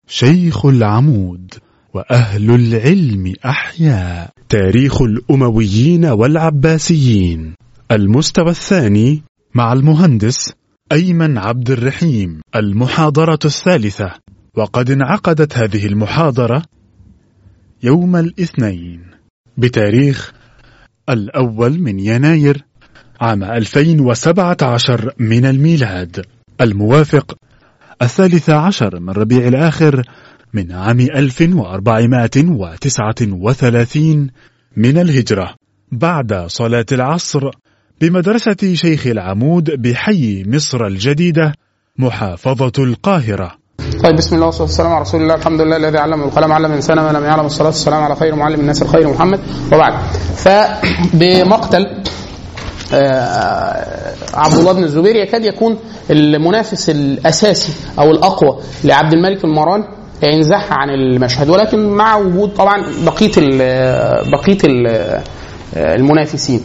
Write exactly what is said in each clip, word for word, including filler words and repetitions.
شيخ العمود وأهل العلم أحياء. تاريخ الأمويين والعباسيين، المستوى الثاني، مع المهندس أيمن عبد الرحيم. المحاضرة الثالثة، وقد انعقدت هذه المحاضرة يوم الاثنين بتاريخ الأول من يناير عام ألفين وسبعة عشر من الميلاد، الموافق الثالث عشر من ربيع الآخر من عام ألف وأربعمائة وتسعة وثلاثين من الهجرة، بعد صلاة العصر بمدرسة شيخ العمود بحي مصر الجديدة، محافظة القاهرة. طيب، بسم الله والصلاة والسلام على رسول الله. الحمد لله الذي علم القلم علم الإنسان ما لم يعلم. الصلاة والسلام على خير معلم الناس الخير محمد. وبعد، فبمقتل عبد الله بن الزبير يكاد يكون المنافس الأساسي أو الأقوى لعبد الملك المروان ينزح عن المشهد، ولكن مع وجود طبعا بقية بقية المنافسين.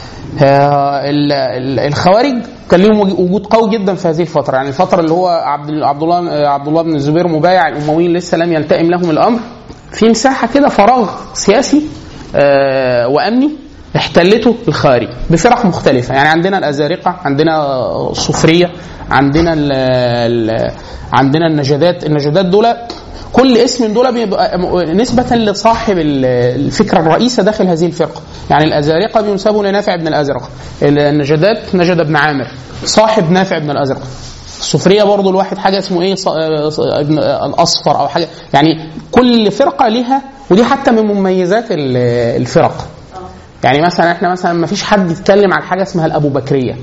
الخوارج كان لهم وجود قوي جدا في هذه الفترة، يعني الفترة اللي هو عبد الله عبد الله بن الزبير مبايع الأمويين لسه لم يلتئم لهم الأمر، في مساحة كده فراغ سياسي وأمني احتلته الخوارج بفرق مختلفة. يعني عندنا الأزارقة، عندنا الصوفرية، عندنا ال ال عندنا النجدات. النجدات دول كل اسم من دول بيبقى نسبة لصاحب الفكرة الرئيسة داخل هذه الفرقة. يعني الأزارقة بينسبوا لنافع بن الأزرق، النجدات نجد بن عامر صاحب نافع بن الأزرق. الصوفرية برضو الواحد حاجة اسمه ايه ابن الأصفر او حاجة. يعني كل فرقة لها، ودي حتى من مميزات الفرق. يعني مثلا احنا مثلا ما فيش حد يتكلم عن حاجة اسمها الأبو بكرية،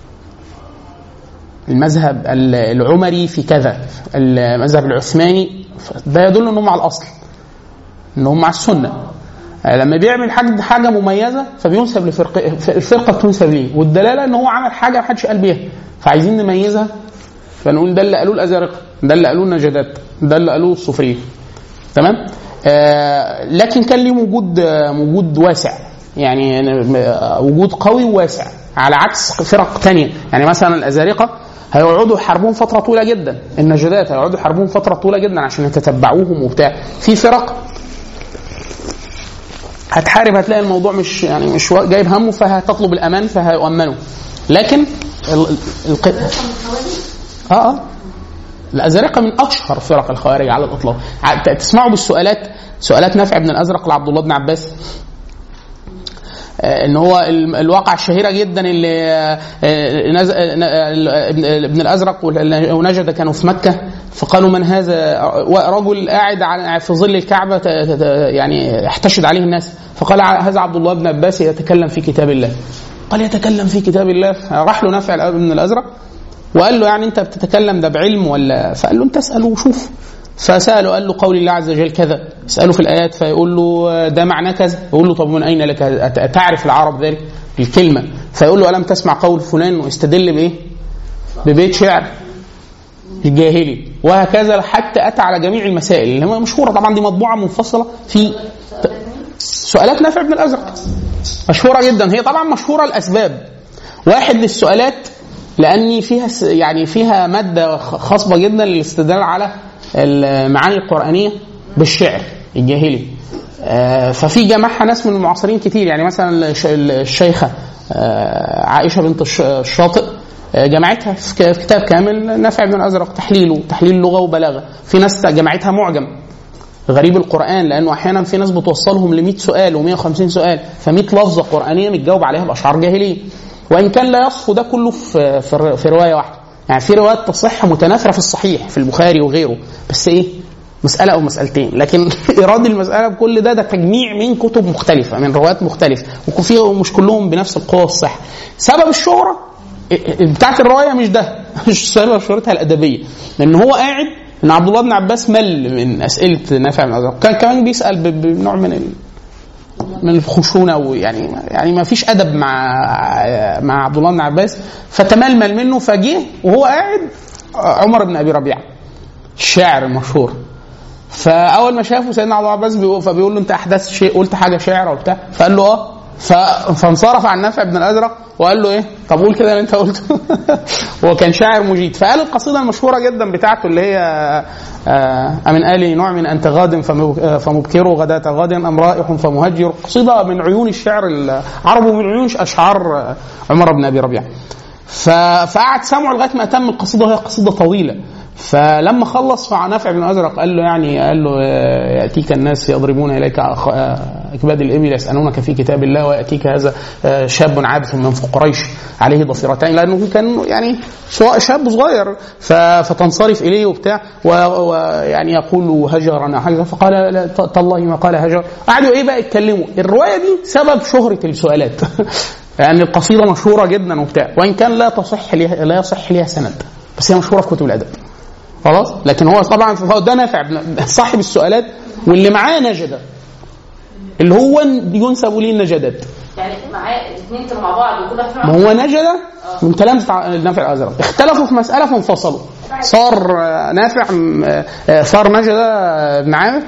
المذهب العمري في كذا، المذهب العثماني، ده يدل انهم على الأصل، انهم مع السنة. لما بيعمل حاجة حاجة مميزة فبينسب لفرقة، الفرقة تنسب ليه، والدلالة ان هو عمل حاجة محدش قال بيها، فعايزين نميزها فنقول ده اللي قالوه الأزارقة، ده اللي قالوه النجدات، ده اللي قالوه الصوفرية. تمام. آه لكن كان ليه وجود وجود واسع، يعني وجود قوي وواسع، على عكس فرق تانية. يعني مثلا الأزارقة هيقعدوا يحاربون فترة طويلة جدا، النجدات هيقعدوا يحاربون فترة طويلة جدا عشان يتتبعوهم وبتاع. في فرق هتحارب هتلاقي الموضوع مش يعني مش جايب همه، فهتطلب الأمان فهيؤمنوا. لكن ال... ال... اه اه الأزارقة من أشهر فرق الخوارج على الإطلاق. تسمعوا بالسؤالات، سؤالات نافع بن الأزرق لعبد الله بن عباس، ان هو الواقع الشهيره جدا اللي ابن الازرق ونجد كانوا في مكه، فقالوا من هذا؟ رجل قاعد في ظل الكعبه يعني يحتشد عليه الناس، فقال هذا عبد الله بن عباس يتكلم في كتاب الله. قال يتكلم في كتاب الله؟ راح له نافع بن الازرق وقال له يعني انت بتتكلم ده بعلم ولا؟ فقال له انت اساله وشوف. فسأله قال له قول الله عز وجل كذا، اسأله في الآيات فيقول له ده معناه كذا، يقول له طب من أين لك تعرف العرب ذلك الكلمة؟ فيقول له ألم تسمع قول فلان، واستدل بإيه؟ ببيت شعر الجاهلي. وهكذا حتى أتى على جميع المسائل اللي هي مشهورة. طبعا دي مطبوعة منفصلة في سؤالات نافع بن الأزرق، مشهورة جدا. هي طبعا مشهورة الأسباب. واحد للسؤالات لأن فيها يعني فيها مادة خاصة جدا للاستدلال على المعاني القرآنية بالشعر الجاهلي. ففي جمعها ناس من المعاصرين كتير. يعني مثلا الشيخة عائشة بنت الشاطئ جمعتها في كتاب كامل نافع بن الأزرق، تحليله تحليل لغة وبلاغة. في ناس جمعتها معجم غريب القرآن، لأنه أحيانا في ناس بتوصلهم لمئة سؤال ومئة وخمسين سؤال، فمئة لفظة قرآنية متجاوب عليها بأشعار جاهلية. وإن كان لا يصف ده كله في, في رواية واحدة. يعني في روايات تصح متناثرة في الصحيح في البخاري وغيره، بس ايه مسألة او مسألتين. لكن إيراد المسألة بكل ده ده تجميع من كتب مختلفة من روايات مختلفة، وفيهم مش كلهم بنفس القوة والصحة. سبب الشهرة بتاعت الرواية مش ده، مش سبب شهرتها الأدبية، لأن هو قاعد ان عبد الله بن عباس مل من أسئلة نافع بن الأزرق، كان كمان بيسأل بنوع من ال من الخشونة، ويعني يعني ما فيش أدب مع مع عبد الله بن عباس، فتململ منه. فجيه وهو قاعد عمر بن أبي ربيعة الشاعر المشهور، فأول ما شافه سيدنا عبد الله بن عباس فبيقول له أنت أحدثت شيء، قلت حاجة شعر وبتاع، فقال له آه فانصرف عن نافع بن الازرق وقال له ايه طب قول كده اللي انت قلته. هو كان شاعر مجيد. فقال القصيده المشهوره جدا بتاعته اللي هي امن آل نوع من انت غاد فمبكر غداة غاد ام رائح فمهجر، قصيده من عيون الشعر العربي ومن عيون اشعار عمر بن ابي ربيعه. فقعد سمعه لغايه ما اتم القصيده وهي قصيده طويله. فلما خلص مع نافع بن الازرق قال له يعني قال له ياتيك الناس يضربون اليك اكباد الابل يسالونك في كتاب الله وياتيك هذا شاب عابث من فوق قريش عليه ضفيرتين، لانه كان يعني شاب صغير فتنصرف اليه وبتاع ويعني يقول هجرنا حاجه. فقال تالله ما قال هجر. قعدوا ايه بقى يتكلموا. الروايه دي سبب شهره السؤالات يعني القصيده مشهوره جدا وبتاع، وان كان لا تصح لها لا يصح لها سند، بس هي مشهوره في كتب الادب خلاص. لكن هو طبعا ده نافع صاحب السؤالات واللي معاه نجده اللي هو ينسب ليه النجدات، يعني معاه الاثنين كانوا مع بعض وكل واحد ما هو نجده من كلام نافع الازرق. اختلفوا في مساله فانفصلوا، صار نافع صار نجده بن عامر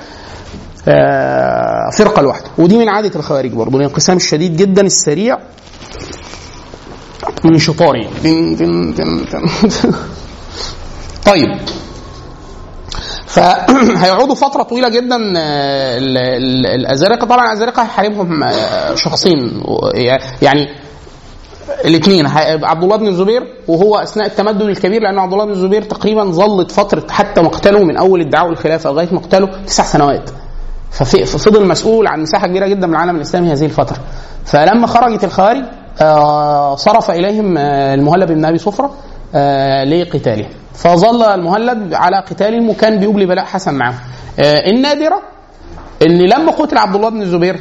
فرقه لوحده. ودي من عاده الخوارج برضه، الانقسام الشديد جدا السريع من شطاري. طيب فهيقعدوا فتره طويله جدا الازارقه. طبعا الازارقه هيحاربهم شخصين يعني الاثنين، عبد الله بن الزبير وهو اثناء التمدد الكبير، لان عبد الله بن الزبير تقريبا ظلت فتره حتى مقتله من اول ادعاء الخلافه لغايه مقتله تسع سنوات، ففضل مسؤول عن مساحه كبيره جدا من العالم الاسلامي هذه الفتره. فلما خرجت الخوارج صرف اليهم المهلب بن ابي صفره لقتاله، فظل المهلب على قتالهم وكان بيجلي بلاء حسن معه. النادره ان لما قتل عبد الله بن الزبير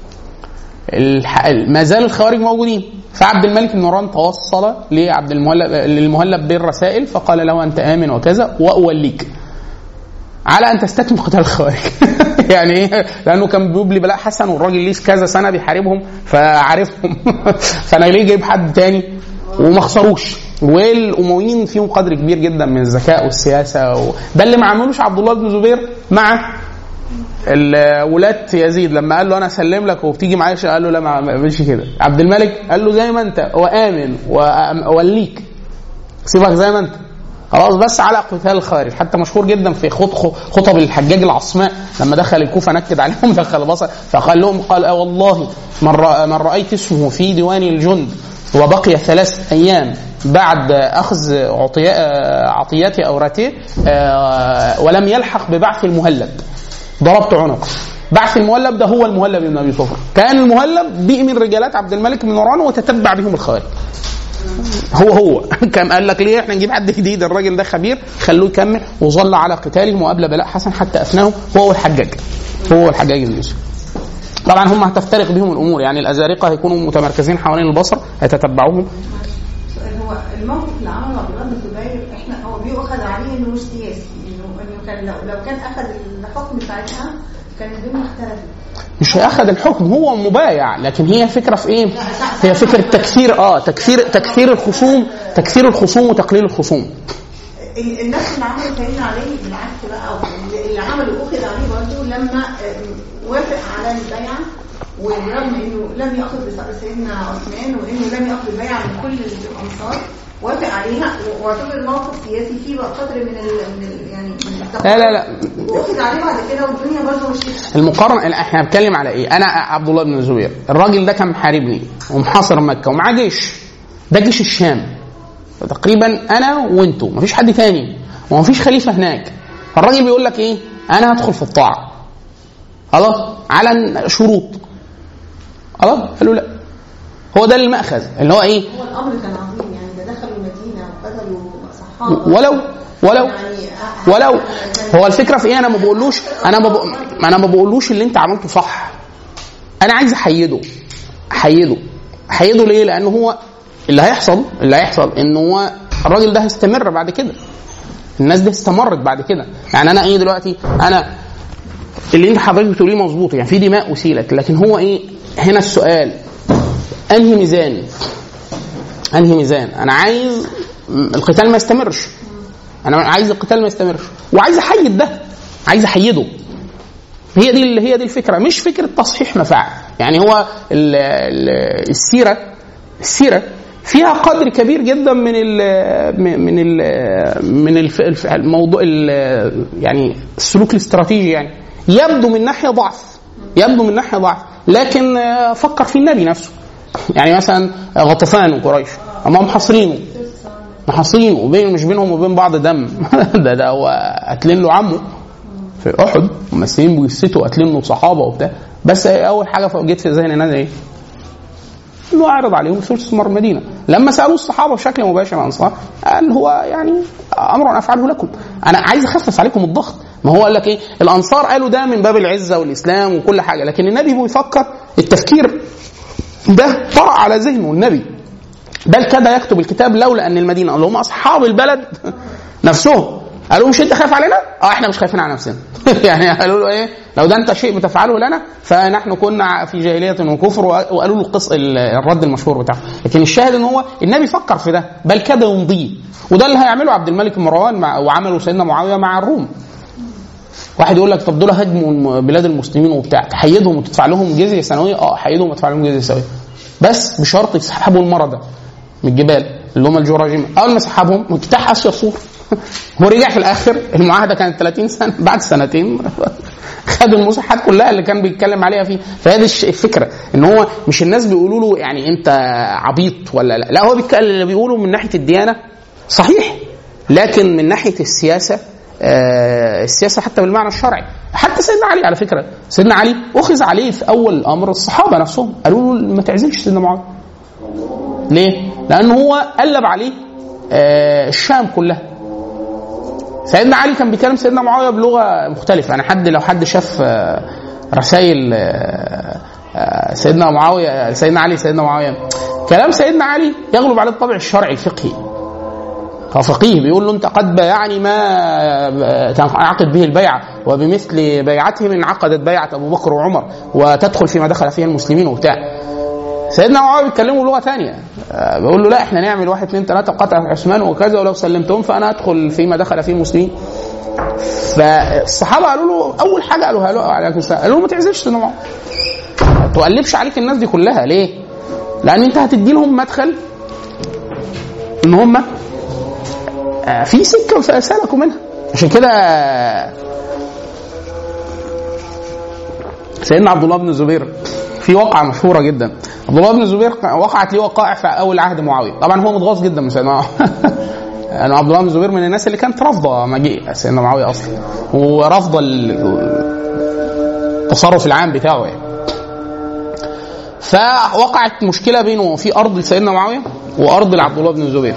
ما زال الخوارج موجودين، فعبد الملك بن مروان توصل لعبد المهلب للمهلب بالرسائل فقال له انت امن وكذا واوليك على ان تستكمل قتال الخوارج. يعني ايه؟ لانه كان بيجلي بلاء حسن والراجل ليه كذا سنه بيحاربهم فعارفهم. فانا ليه جايب حد تاني وما خسروش. والامويين فيهم قدر كبير جدا من الذكاء والسياسه و... ده اللي ما عملوش عبد الله بن الزبير مع ولاة يزيد لما قال له انا اسلم لك وبتيجي معايا، قال له لا ما عملش كده. عبد الملك قال له زي ما انت وامن واوليك سيبك زي ما انت خلاص، بس على قتال الخارج. حتى مشهور جدا في خطب الحجاج العصماء لما دخل الكوفه نكد عليهم دخل بصر فقال لهم قال اه والله من رايت اسمه في ديوان الجند وبقي ثلاث ايام بعد اخذ عطيات اوراتيه ولم يلحق ببعث المهلب ضربت عنقه. بعث المهلب ده هو المهلب بن ابي صفر، كان المهلب بيئ من رجالات عبد الملك بن مروان وتتبع بهم الخوارج. هو هو كان قال لك ليه احنا نجيب حد جديد، الراجل ده خبير خلوه يكمل، وظل على قتالهم وقبل بلاء حسن حتى افناهم هو الحجاج هو الحجاج بن يوسف. طبعا هم هتفترق بهم الامور، يعني الازارقه هيكونوا متمركزين حوالين البصره هيتتبعوهم. هو الموقف اللي عمله عبد الله بن الزبير احنا هو بيؤخذ عليه انه مش سياسي، انه انه كان لو, لو كان اخذ الحكم ساعتها كان الدنيا اختلفت. مش هياخد الحكم، هو مبايع، لكن هي فكره في ايه؟ هي فكره تكثير اه تكثير تكثير الخصوم تكثير الخصوم وتقليل الخصوم. الناس اللي عملوا سيدنا علي بالعكس بقى، اللي عملوا اخذ عليه برضه لما وافق على البيعه، ورغم انه لم ياخذ بصدر سيدنا عثمان وانه لم ياخذ البيعه من كل الانصار وافق عليها، واعتبر الموقف سياسي فيه بقى قدر من ال من ال يعني من لا لا لا واخذ عليه بعد كده والدنيا برضه مش المقارنه. احنا بنتكلم على ايه؟ انا عبد الله بن الزبير الراجل ده كان محاربني ومحاصر مكه ومعاه جيش، ده جيش الشام تقريبا انا وانتو مفيش حد تاني ومفيش خليفه هناك. الراجل بيقول لك ايه؟ انا هدخل في الطاعه خلاص على شروط خلاص. قالوا لا، هو ده المأخذ اللي هو ايه؟ هو الامر كان عظيم يعني، ده دخلوا المدينه وقتلوا صحابه ولو ولو ولو هو الفكره في ايه؟ انا ما بقولوش انا ما بقول انا ما بقولوش اللي انت عملته صح، انا عايز احيده احيده احيده ليه؟ لانه هو اللي هيحصل اللي هيحصل ان هو الراجل ده هيستمر بعد كده، الناس دي استمرت بعد كده. يعني انا ايه دلوقتي؟ انا اللي انت حضرتك بتقوليه مظبوط، يعني في دماء اسيلت، لكن هو ايه هنا السؤال؟ انهي ميزان انهي ميزان انا عايز القتال ما يستمرش، انا عايز القتال ما يستمرش وعايز احيد ده، عايز احيده هي دي هي دي الفكره، مش فكره تصحيح مفاعل. يعني هو ال ال السيره السيره فيها قدر كبير جدا من ال من ال من الف الموضوع يعني السلوك الاستراتيجي، يعني يبدو من ناحيه ضعف يبدو من ناحيه ضعف لكن فكر في النبي نفسه. يعني مثلا غطفان وقريش هم محاصرينه محاصرينه وبين مش بينهم وبين بعض دم ده ده هو قاتلين له عمه في احد ومسلمين بجثته وقاتلين له صحابه وبتاع. بس اول حاجه جت في ذهن الناس ايه؟ انه اعرض عليهم ثلث ثمار المدينه. لما سالوا الصحابه بشكل مباشر الانصار قال هو يعني امر افعله لكم، انا عايز اخفف عليكم الضغط. ما هو قال لك ايه؟ الانصار قالوا ده من باب العزه والاسلام وكل حاجه، لكن النبي بيفكر التفكير ده طرأ على ذهنه النبي، بل كاد يكتب الكتاب لولا ان المدينه اللي هم اصحاب البلد نفسهم قالوا مش انت خايف علينا؟ اه احنا مش خايفين على نفسنا يعني قالوا له ايه؟ لو ده انت شيء بتفعله لنا فنحن كنا في جاهليه وكفر، وقالوا له القص الرد المشهور بتاعه. لكن الشاهد ان هو النبي فكر في ده، بل كاد يمضيه، وده اللي هيعمله عبد الملك مروان مع وعمله سيدنا معاويه مع الروم. واحد يقول لك طب دول هاجموا بلاد المسلمين وبتاع، تحيدهم وتدفع لهم جزيه سنويه؟ اه حيدهم وتدفع لهم جزيه سنويه، بس بشرط يسحبوا المرضى من الجبال اللي هم الجراجيم. اول ما سحبهم اجتاح اسيا صور هو رجع في الاخر. المعاهده كانت ثلاثين سنه، بعد سنتين خد المساحات كلها اللي كان بيتكلم عليها فيه. فهذه الفكره ان هو مش الناس بيقولوا له يعني انت عبيط ولا لا، لا هو اللي بيقولوا من ناحيه الديانه صحيح، لكن من ناحيه السياسه آه السياسه حتى بالمعنى الشرعي. حتى سيدنا علي على فكره، سيدنا علي اخذ عليه في اول الامر الصحابه نفسهم قالوا له ما تعزلش سيدنا معاويه. ليه؟ لانه هو قلب عليه آه الشام كلها. سيدنا علي كان بيكلم سيدنا معاويه بلغه مختلفه. انا حد لو حد شاف آه رسائل آه آه سيدنا معاويه سيدنا علي سيدنا معاويه، كلام سيدنا علي يغلب على الطابع الشرعي الفقهي. هو فقيه بيقول له انت قد بايعني ما تنعقد به البيعه، وبمثل بيعتهم انعقدت بيعه ابو بكر وعمر، وتدخل فيما دخل فيها المسلمين وبتاع. سيدنا معاويه بيتكلموا بلغه ثانيه، بيقول له لا احنا نعمل واحد اثنين ثلاثه قطع عثمان وكذا، ولو سلمتهم فانا ادخل فيما دخل فيه المسلمين. فالصحابه قالوا له اول حاجه قالوها له عليكم السلام، قالوا له ما تعزلش سيدنا معاويه، ما تقلبش عليك الناس دي كلها. ليه؟ لان انت هتدي لهم مدخل ان هم في سكه وسلكوا منها. عشان كده سيدنا عبد الله بن الزبير في واقعه مشهوره جدا. عبد الله بن الزبير وقعت ليه وقائع في اول عهد معاويه، طبعا هو متغاظ جدا من سيدنا معاويه يعني عبد الله بن الزبير من الناس اللي كانت رافضه مجيء سيدنا معاويه اصلا، ورافضه التصرف العام بتاعه يعني. فوقعت مشكله بينه في ارض سيدنا معاويه وارض لعبد الله بن الزبير.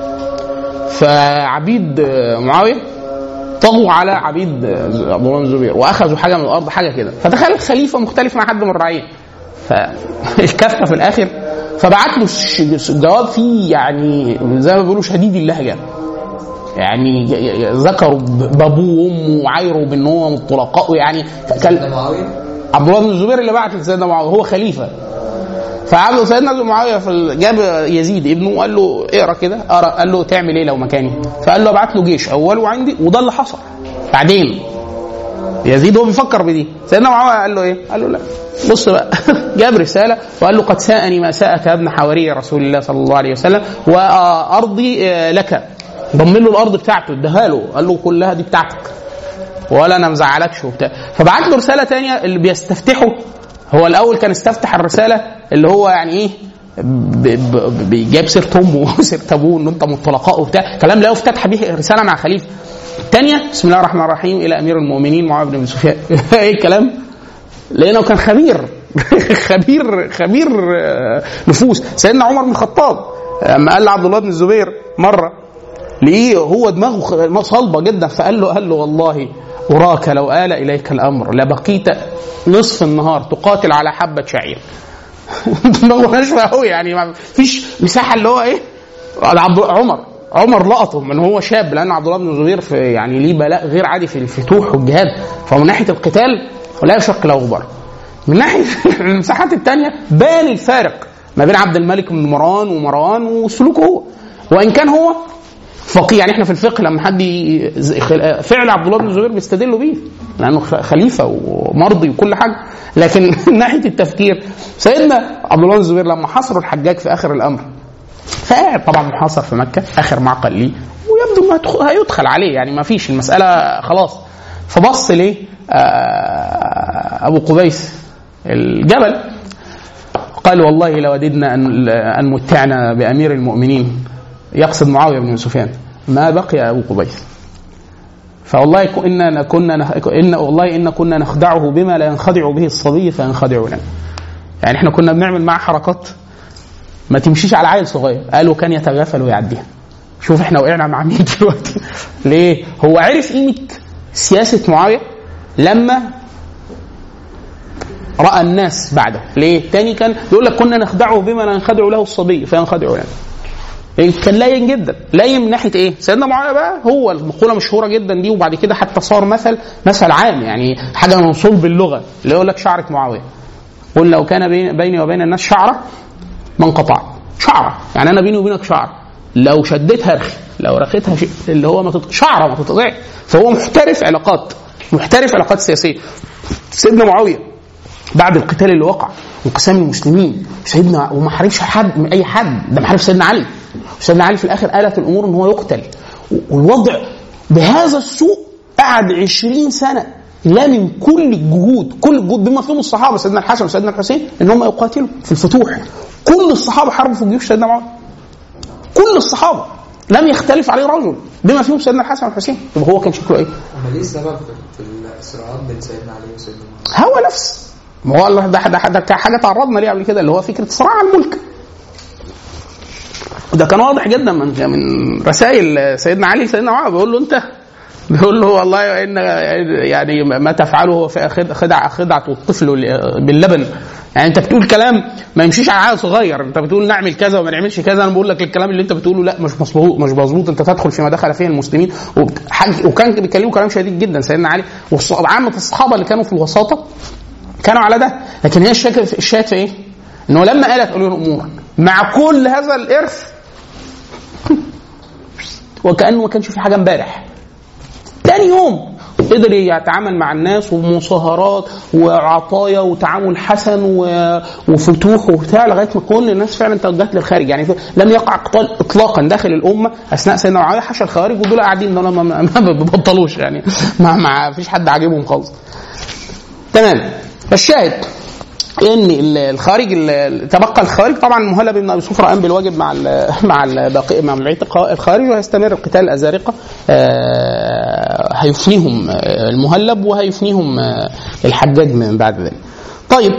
فعبيد معاويه طغوا على عبيد عبد الله بن الزبير واخذوا حاجه من الارض حاجه كده، فتخيل الخليفه مختلف مع حد من الرعيه، فالكفه في الاخر. فبعت له جواب فيه يعني زي ما بيقولوا شديد اللهجه، يعني ذكروا بابوه وامه وعايروا بان هو مطلقاء يعني. عبد الله بن الزبير اللي بعت لسيدنا معاويه هو خليفه، فعبد سيدنا معاويه جاب يزيد ابنه وقال له اقرا كده، اقرا. قال له تعمل ايه لو مكاني؟ فقال له ابعت له جيش اوله عندي، وده اللي حصل. بعدين يزيد هو بيفكر بدي، سيدنا معاويه قال له ايه؟ قال له لا بص بقى جاب رساله وقال له قد ساءني ما ساءك يا ابن حواري رسول الله صلى الله عليه وسلم، وارضي لك. ضم له الارض بتاعته اداها له، قال له كلها دي بتاعتك ولا انا مزعلكش وبتاع. فبعت له رساله ثانيه اللي بيستفتحه. هو الاول كان استفتح الرساله اللي هو يعني ايه بيجاب سيره امه وسيره ابوه ان انت مطلقاء وبتاع، كلام لا يفتتح به رساله مع خليفه. الثانيه بسم الله الرحمن الرحيم الى امير المؤمنين معاويه بن ابي سفيان ايه الكلام؟ لانه كان خبير خبير خبير نفوس. سيدنا عمر بن الخطاب لما قال لعبد الله بن الزبير مره ليه هو دماغه صلبه جدا، فقال له قال له والله وراك لو آل إليك الأمر لبقيت نصف النهار تقاتل على حبة شعير. دماغه ناشفة قوي يعني، ما فيش مساحة اللي هو إيه. عبد عمر عمر لقطه من هو شاب، لأن عبد الله بن الزبير في يعني ليه بلاء غير عادي في الفتوح والجهاد، فمن ناحية القتال ولا يشق له غبار. من ناحية المساحات التانية بان الفارق ما بين عبد الملك بن مروان ومروان وسلوكه هو، وإن كان هو فقيه. يعني احنا في الفقه لما حد فعل عبد الله بن الزبير بيستدلوا بيه لانه خليفه ومرضي وكل حاجه، لكن من ناحيه التفكير سيدنا عبد الله بن الزبير لما حصروا الحجاج في اخر الامر، فقاعد طبعا محاصر في مكه اخر معقل ليه، ويبدو ما هيدخل عليه يعني ما فيش المساله خلاص. فبص ليه ابو قبيس الجبل قال والله لوددنا ان ان متعنا بامير المؤمنين، يقصد معاويه بن سفيان، ما بقي ابو قبيس. فوالله إننا كنا إن والله إن كنا نخدعه بما لا ينخدع به الصبي فينخدع لنا. يعني إحنا كنا بنعمل معه حركات ما تمشيش على عيل صغير، قالوا كان يتغافل ويعديها. شوف إحنا وقعنا مع مين دلوقتي. ليه؟ هو عرف قيمة سياسة معاوية لما رأى الناس بعده. ليه؟ تاني كان يقول لك كنا نخدعه بما لا ينخدع له الصبي فينخدع لنا. كان لاين جدا، لاين من ناحيه ايه؟ سيدنا معاويه بقى هو المقوله مشهوره جدا دي، وبعد كده حتى صار مثل مثل عام، يعني حاجه من صلب اللغه اللي يقول لك شعره معاويه. قل لو كان بيني وبين الناس شعره ما انقطع. شعره يعني انا بيني وبينك شعره، لو شديتها رخي، لو رخيتها شيء اللي هو ما تط... شعره ما تتقطع. فهو محترف علاقات، محترف علاقات سياسيه. سيدنا معاويه بعد القتال اللي وقع وانقسام المسلمين سيدنا وما حاربش حد من اي حد، ده ما حارب سيدنا علي. سيدنا علي في الاخر آلت الامور ان هو يقتل، والوضع بهذا السوء قعد عشرين سنه لا من كل الجهود، كل الجهود بما فيهم الصحابه سيدنا الحسن وسيدنا الحسين ان هم يقاتلوا في الفتوح. كل الصحابه حاربوا في جيوش سيدنا معاويه، كل الصحابه لم يختلف عليه رجل بما فيهم سيدنا الحسن والحسين. يبقى هو كان شكله ايه؟ امال ايه السبب في الصراعات بين سيدنا علي وسيدنا معاويه؟ هو نفس ما هو ده ده ده حاجه تعرضنا ليه قبل كده، اللي هو فكره صراع الملك. وده كان واضح جدا من من رسائل سيدنا علي سيدنا معاويه، بيقول له انت، بيقول له والله ان يعني ما تفعله في خدع خدعه الطفل باللبن. يعني انت بتقول كلام ما يمشيش على عيل صغير، انت بتقول نعمل كذا وما نعملش كذا، انا بقول لك الكلام اللي انت بتقوله لا مش مظبوط مش مظبوط، انت تدخل فيما دخل فيه المسلمين. وكان بيتكلموا كلام شديد جدا سيدنا علي، وعامه الصحابه اللي كانوا في الوساطه كانوا على ده. لكن هي الشاهد في ايه؟ انه لما قالت اولي الامور مع كل هذا الارث وكأنه ما كانش في حاجه امبارح، تاني يوم قدر يتعامل مع الناس ومصاهرات وعطايا وتعامل حسن وفتوح وبتاع لغايه ما كل الناس فعلا توجهت للخارج. يعني لم يقع قتال اطلاقا داخل الامه اثناء سيدنا معاويه، حاشا الخوارج ودول قاعدين دول ما بيبطلوش، يعني ما ما فيش حد عاجبهم خالص. تمام. الشاهد ان الخارج تبقى الخارج طبعا مهلب بن ابي سفيان قام بالواجب مع ال مع الباقي مع الخارج، وهيستمر قتال الازارقه. هيفنيهم المهلب وهيفنيهم الحجاج من بعد ذلك. طيب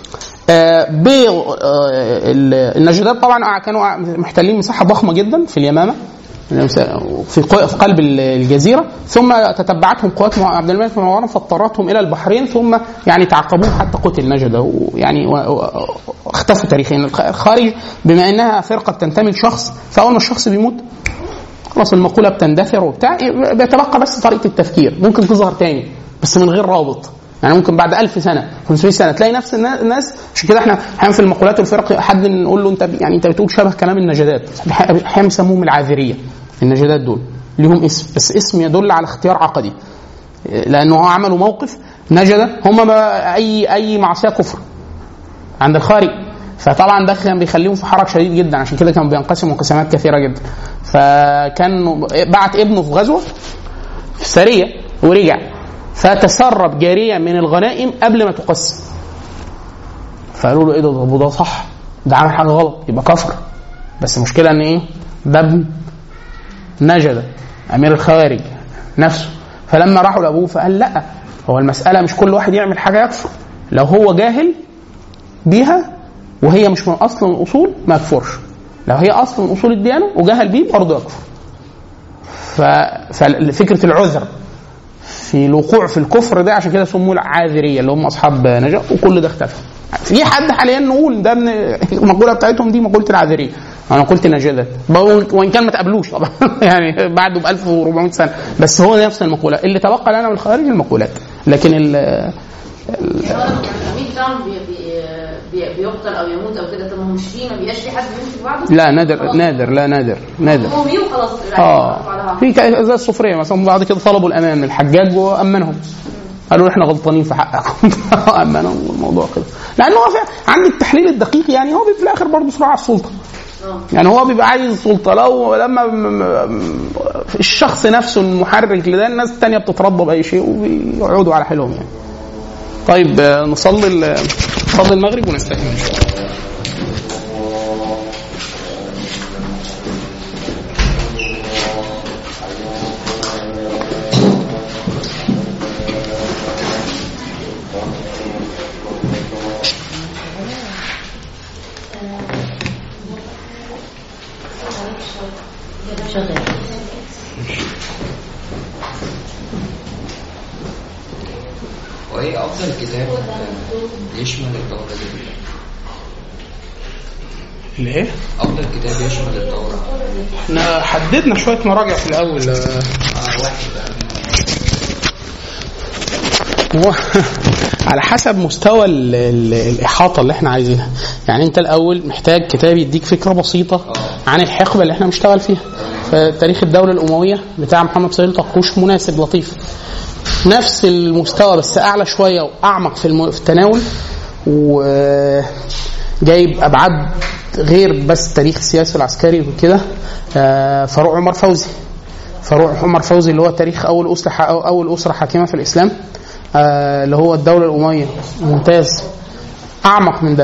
النجدات طبعا كانوا محتلين مساحه ضخمه جدا في اليمامه في قلب الجزيرة، ثم تتبعتهم قوات عبد الملك بن مروان فاضطرتهم إلى البحرين، ثم يعني تعقبوه حتى قتل نجدة، ويعني اختفوا تاريخيا. الخارج بما أنها فرقة تنتمي لشخص، فأول ما الشخص بيموت خلاص المقولة بتندثر وبتاع، بيتبقى بس طريقة التفكير ممكن تظهر تاني بس من غير رابط. يعني ممكن بعد ألف سنة خمسمائة سنة تلاقي نفس الناس. عشان كده احنا احيانا في المقولات والفرق حد نقول له انت يعني انت بتقول شبه كلام النجدات، احيانا بيسموهم العاذرية. النجدات دول ليهم اسم، بس اسم يدل على اختيار عقدي، لانه عملوا موقف نجدة هم اي اي معصية كفر عند الخارج، فطبعا ده كان بيخليهم في حرج شديد جدا. عشان كده كانوا بينقسموا انقسامات كثيرة جدا. فكان بعت ابنه في غزوة في سرية ورجع، فتسرب جارية من الغنائم قبل ما تقسم. فقالوا له ايه ده؟ ده ده صح، ده عمل حاجة غلط يبقى كفر. بس المشكلة ان ايه؟ ده ابن نجدة امير الخوارج نفسه. فلما راحوا لابوه فقال لا، هو المسألة مش كل واحد يعمل حاجة يكفر، لو هو جاهل بيها وهي مش من اصل من الاصول ما يكفرش، لو هي اصل من اصول الديانة وجاهل بيه برضه يكفر. ففكرة العذر في الوقوع في الكفر ده عشان كده سموه العاذرية اللي هم اصحاب نجا، وكل ده اختفى. في حد حاليا نقول ده من المقوله بتاعتهم دي مقوله العاذرية، انا قلت نجدات وان كان ما تقابلوش طبعا يعني بعده ب ألف وأربعمائة سنة، بس هو نفس المقوله اللي تبقى لنا من الخارج المقولات. لكن العميد بتاعهم بيقتل او يموت او كده، طب مش فيه ما بيبقاش في حد بيمسك بعضه؟ لا نادر نادر لا نادر نادر هو مين خلاص. اه في زي الصوفيه مثلا بعد كده طلبوا الامان من الحجاج وامنهم، قالوا احنا غلطانين في حقكم امنهم والموضوع كده. لانه هو عند التحليل الدقيق يعني هو في الاخر برضه صراع على السلطه، يعني هو بيبقى عايز سلطه. لو لما الشخص نفسه المحرك لده الناس الثانيه بتترضى باي شيء وبيقعدوا على حلهم يعني. طيب نصلي نصلي المغرب ونستكمل ان شاء الله. وايه افضل كتاب يشمل الدورة دي؟ الايه؟ افضل كتاب يشمل الدورة. احنا حددنا شويه مراجع في الاول. اه واحد هو على حسب مستوى ال ال الإحاطة اللي احنا عايزينها. يعني انت الأول محتاج كتاب يديك فكرة بسيطة عن الحقبة اللي احنا مشتغل فيها. فتاريخ الدولة الأموية بتاع محمد صهيل طقوش مناسب لطيف، نفس المستوى بس أعلى شوية وأعمق في التناول، وجايب أبعاد غير بس تاريخ السياسي والعسكري وكده. فاروق عمر فوزي فاروق عمر فوزي اللي هو تاريخ أول أسرة أو أول أسرة حاكمة في الإسلام، آه اللي هو الدولة الأموية، ممتاز. أعمق من ده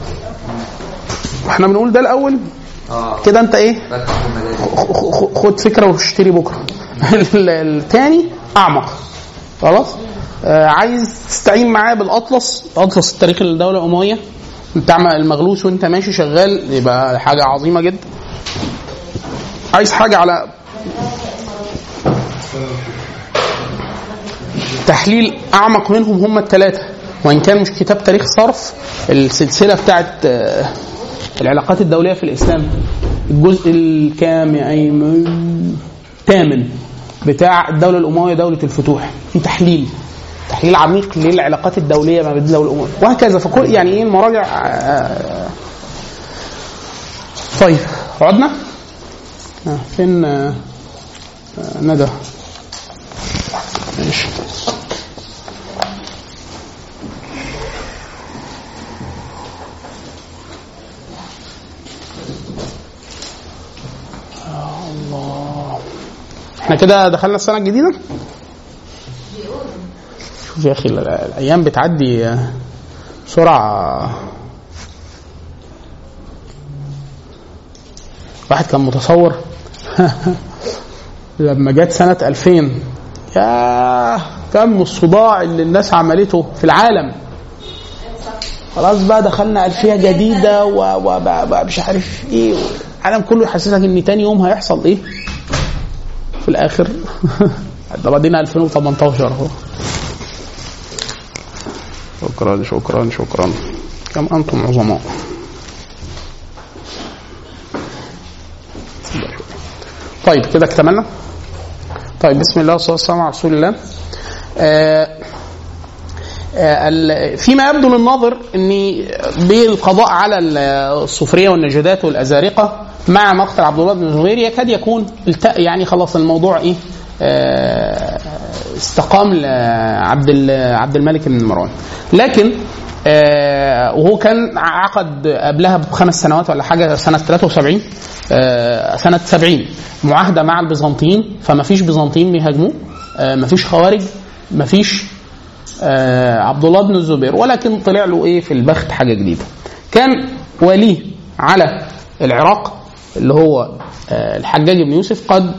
احنا بنقول ده الأول آه. كده انت ايه خد فكرة واشتري بكرة. الثاني أعمق خلاص. آه عايز تستعين معاه بالأطلس، أطلس التاريخ الدولة الأموية بتاع المغلوس وانت ماشي شغال، يبقى حاجة عظيمة جدا. عايز حاجة على تحليل أعمق منهم هم الثلاثة، وإن كان مش كتاب تاريخ صرف، السلسلة بتاعت العلاقات الدولية في الإسلام الجزء الكام أي الثامن بتاع الدولة الأموية دولة الفتوح، في تحليل تحليل عميق للعلاقات الدولية ما بين الدولة الأموية وهكذا. فكل يعني إيه المراجع. طيب عدنا فين ندى؟ ماشي. الله، احنا كده دخلنا السنة الجديدة. شوف يا أخي الأيام بتعدي بسرعة. واحد كان متصور لما جت سنة ألفين يا كم الصداع اللي الناس عملته في العالم. خلاص بقى دخلنا ألفية جديدة ومش عارف ايه، العالم كله يحسسك ان تاني يوم هيحصل ايه في الاخر. ده بعدين ألفين وثمانية عشر اهو. شكرا شكرا شكرا كم انتم عظماء. طيب كده اكتملنا. طيب بسم الله والصلاة والسلام على رسول الله. آه آه فيما يبدو للناظر ان بالقضاء على الصوفرية والنجدات والأزارقة مع مقتل عبد الله بن الزبير يكاد يكون يعني خلاص الموضوع ايه آه استقام لعبد عبد الملك بن مروان. لكن آه وهو كان عقد قبلها بخمس سنوات ولا حاجة، سنة ثلاثة وسبعين آه سنة سبعين معاهدة مع البيزنطيين، فما فيش بيزنطيين بيهاجموه، آه ما فيش خوارج، ما فيش آه عبد الله بن الزبير. ولكن طلع له ايه في البخت حاجة جديدة. كان وليه على العراق اللي هو آه الحجاج بن يوسف قد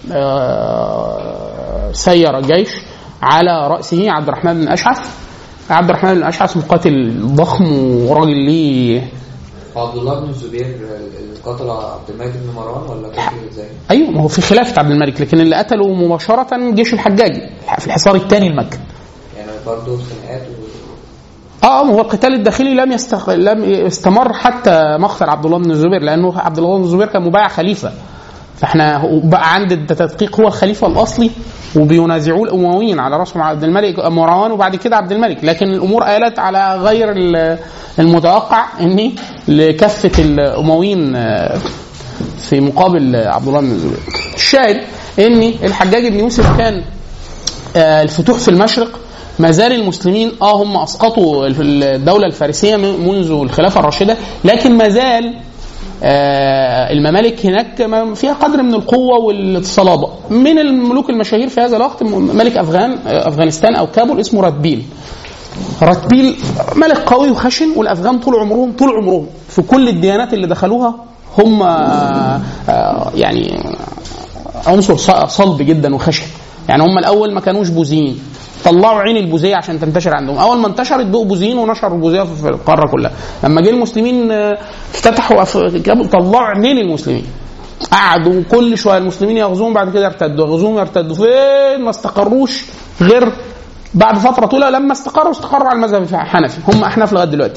آه سير جيش على رأسه عبد الرحمن بن أشعث. عبد الرحمن بن أشعث مقاتل ضخم وراجل ليه. عبد الله بن الزبير اللي قتل عبد الملك بن مروان ولا قتل ازاي؟ ايوه ما هو في خلافة عبد الملك، لكن اللي قتله مباشرة جيش الحجاج في الحصار الثاني لمكة. يعني برضه خناقات و... اه هو القتال الداخلي لم يستخ... لم يستمر حتى مقتل عبد الله بن الزبير، لانه عبد الله بن الزبير كان مبايع خليفة فاحنا بقى عند التدقيق هو الخليفه الاصلي وبينازعوا الامويين على راسهم عبد الملك مروان وبعد كده عبد الملك، لكن الامور آلت على غير المتوقع ان لكفه الامويين في مقابل عبد الله بن الزبير. الشاهد ان الحجاج بن يوسف كان الفتوح في المشرق ما زال المسلمين اه هم اسقطوا الدوله الفارسيه منذ الخلافه الراشده، لكن ما زال آه الممالك هناك فيها قدر من القوه والصلابه. من الملوك المشاهير في هذا الوقت ملك افغان افغانستان او كابول اسمه رتبيل. رتبيل ملك قوي وخشن، والافغان طول عمرهم طول عمرهم في كل الديانات اللي دخلوها هم آه آه يعني عنصر صلب جدا وخشن. يعني هم الاول ما كانوش بوذيين، طلعوا عين البوذيه عشان تنتشر عندهم. اول ما انتشرت بقوا بوذيين ونشروا البوذيه في القاره كلها. لما جه المسلمين افتتحوا طلعوا عينين المسلمين، قعدوا كل شويه المسلمين يغزوهم، بعد كده يرتدوا يغزوهم يرتدوا، فين ما استقروش غير بعد فتره طويله. لما استقروا استقروا على المذهب الحنفي، هم احناف لغايه دلوقتي.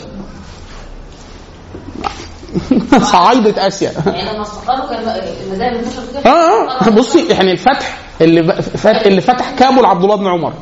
صعايده اسيا. يعني لما استقروا كان المذاهب انتشرت كده. اه اه بصي يعني الفتح اللي اللي فتح كابول عبد الله بن عمر.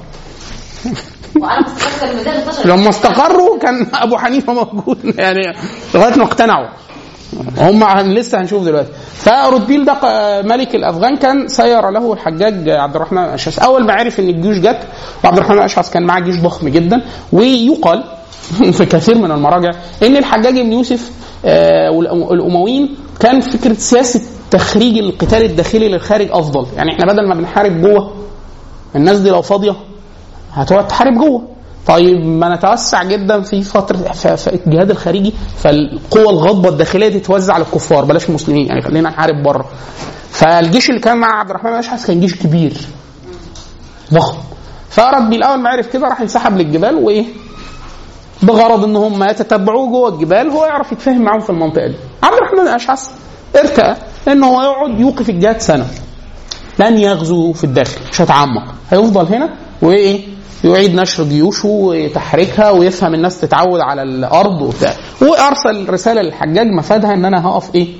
لما استقروا كان ابو حنيفه موجود يعني لغايه ما اقتنعوا. هم لسه هنشوف دلوقتي. فرتبيل ده ملك الافغان كان سير له الحجاج عبد الرحمن الاشعث. اول ما عرف ان الجيوش جت، وعبد الرحمن الاشعث كان معاه جيش ضخم جدا، ويقال في كثير من المراجع ان الحجاج بن يوسف والامويين كان فكره سياسه تخريج القتال الداخلي للخارج افضل. يعني احنا بدل ما بنحارب جوه، الناس دي لو فاضيه هتقعد تحارب جوه، طيب ما نتوسع جدا في فتره في الجهاد الخارجي، فالقوه الغضبه الداخليه دي تتوزع للكفار، بلاش المسلمين يعني خلينا نحارب بره. فالجيش اللي كان مع عبد الرحمن الاشعث كان جيش كبير ضخم. فرتبيل اول ما عرف كده راح ينسحب للجبال، وايه بغرض ان هم يتتبعوه جوه الجبال، هو يعرف يتفاهم معاهم في المنطقه دي. عبد الرحمن الاشعث ارتأى انه هو يقعد يوقف الجهاد سنه، لن يغزو في الداخل، مش هيتعمق، هيفضل هنا وايه يعيد نشر جيوشه وتحريكها ويفهم الناس تتعود على الارض وبتاع. وارسل رساله للحجاج مفادها ان انا هقف ايه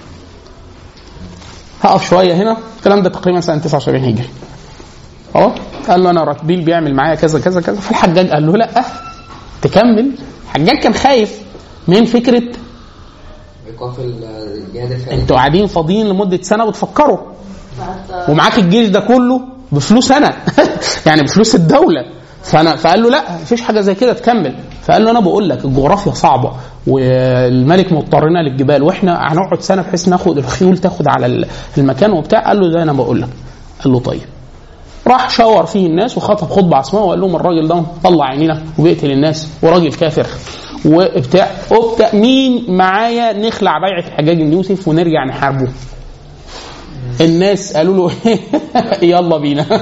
هقف شويه هنا. الكلام ده تقريبا سنه تسعة وسبعين هجري. اه قال له انا رتبيل بيعمل معايا كذا كذا كذا. فالحجاج قال له لا تكمل. الحجاج كان خايف من فكره ايقاف الجهاد الخارجي، انتوا قاعدين فاضيين لمده سنه بتفكروا، ومعاك الجيش ده كله بفلوس انا يعني بفلوس الدوله. فانا فقال له لا مفيش حاجه زي كده تكمل. فقال له انا بقول لك الجغرافيا صعبه والملك مضطرنا للجبال، واحنا هنقعد سنه بحيث ناخد الخيول تاخد على المكان وبتاع. قال له زي انا بقول لك. قال له طيب. راح شاور فيه الناس وخطب خطبه عصماء وقال لهم الراجل ده طلع عينينا وبيقتل الناس وراجل كافر وبتاع وبتاع، مين معايا نخلع بيعه الحجاج بن يوسف ونرجع نحاربه؟ الناس قالوا له يلا بينا.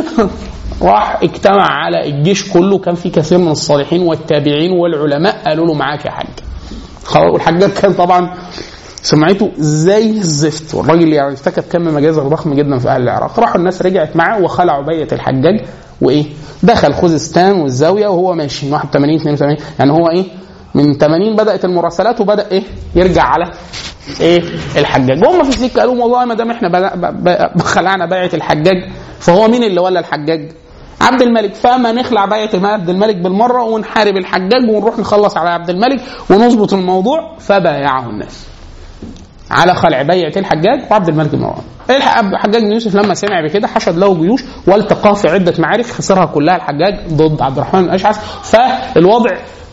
راح اجتمع على الجيش كله، كان في كثير من الصالحين والتابعين والعلماء، قالوا له معاك يا حاج. والحجاج كان طبعا سمعته زي الزفت، والراجل يعني ارتكب كم مجازر ضخم جدا في اهل العراق. راحوا الناس رجعت معه وخلعوا بيعه الحجاج، وايه دخل خوزستان والزاويه وهو ماشي واحد وثمانين اثنين وثمانين. يعني هو ايه من ثمانين بدات المراسلات وبدا ايه يرجع على ايه الحجاج. هم في السكه قالوا والله ما دام احنا خلعنا بيعه الحجاج فهو مين اللي ولا الحجاج؟ عبد الملك. فما نخلع بيعه عبد الملك بالمره ونحارب الحجاج ونروح نخلص على عبد الملك ونظبط الموضوع. فبايعه الناس على خلع بيعه الحجاج وعبد الملك بن مروان. الحجاج بن يوسف لما سمع بكده حشد له جيوش والتقاه في عده معارك خسرها كلها الحجاج ضد عبد الرحمن الاشعث. فالوضع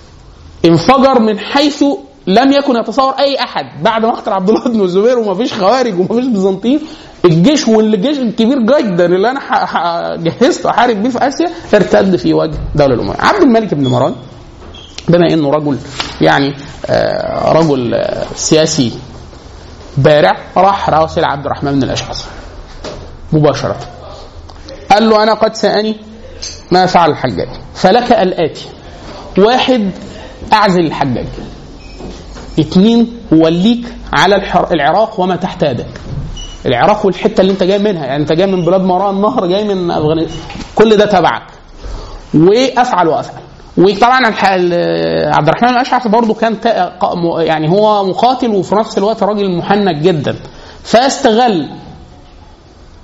انفجر من حيث لم يكن يتصور اي احد بعد مقتل عبد الله بن الزبير، ومفيش خوارج ومفيش بيزنطيين. الجيش والجيش الكبير جدا اللي انا جهزته احارب بيه في اسيا ارتد في وجه دوله الامويه. عبد الملك بن مروان بما انه رجل يعني آه رجل آه سياسي بارع، راح راسل عبد الرحمن بن الاشعث مباشره. قال له انا قد سأني ما فعل الحجاج، فلك الاتي: واحد اعزل الحجاج، اثنين وليك على العراق وما تحت يدك. العراق والحته اللي انت جاي منها، يعني انت جاي من بلاد ما وراء النهر، جاي من افغانستان، كل ده تبعك. وافعل وافعل. وطبعا عبد الرحمن الاشعث برضه كان يعني هو مقاتل وفي نفس الوقت راجل محنك جدا، فاستغل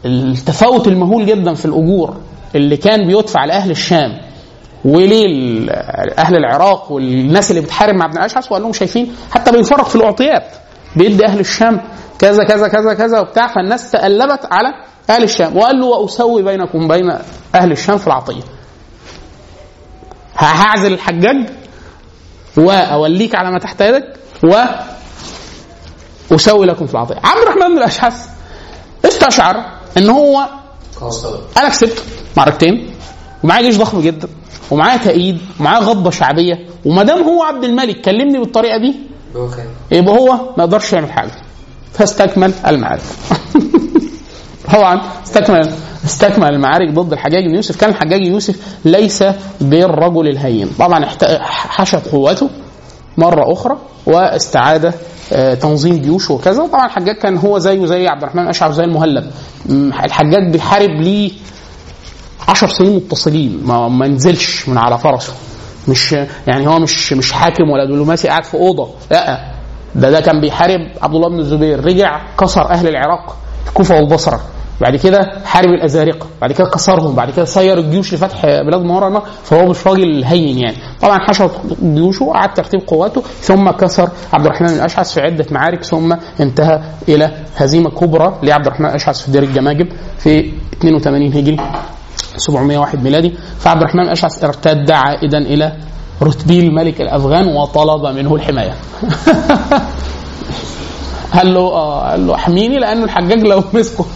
التفاوت المهول جدا في الأجور اللي كان بيدفع لأهل الشام وليه أهل العراق والناس اللي بتحارب مع ابن الأشعث، وقال لهم شايفين حتى بيفرق في الأعطيات، بيدي أهل الشام كذا كذا كذا كذا وبتاع. فالناس تقلبت على أهل الشام، وقال له وأسوي بينكم بين أهل الشام في العطية، هعزل الحجاج وأوليك على ما تحت يدك وأسوي لكم في العطية. عبد الرحمن بن الأشعث استشعر ان هو انا كسبت معركتين ومعايا جيش ضخم جدا ومعايا تأييد ومعايا غضبة شعبية، وما دام هو عبد الملك كلمني بالطريقة دي يبقى هو ما يقدرش يعمل حاجة، فاستكمل المعارك. طبعا استكمل استكمل المعارك ضد الحجاج بن يوسف. كان الحجاج بن يوسف ليس بالرجل الهين، طبعا حشد قوته مرة أخرى واستعاد تنظيم جيوشه وكذا. وطبعا الحجاج كان هو زيه زي عبد الرحمن الأشعث زي المهلب، الحجاج بيحارب ليه عشر سنين متصلين، ما, ما نزلش من على فرسه، مش يعني هو مش مش حاكم ولا دبلوماسي قاعد في أوضة، لا ده ده كان بيحارب عبد الله بن الزبير، رجع كسر أهل العراق الكوفة والبصرة، بعد كده حارب الأزارقة، بعد كده كسرهم، بعد كده سير الجيوش لفتح بلاد مهرنا. فهو مش راجل هين يعني. طبعا حشد جيوشه، قعد ترتيب قواته، ثم كسر عبد الرحمن الأشعث في عدة معارك، ثم انتهى إلى هزيمة كبرى لعبد الرحمن الأشعث في دير الجماجم في اثنين وثمانين هجري سبعمائة وواحد ميلادي. فعبد الرحمن الأشعث ارتد عائدا إلى رتبيل ملك الأفغان وطلب منه الحماية. قال له اه قال له احميني، لأنه الحجاج لو مسكه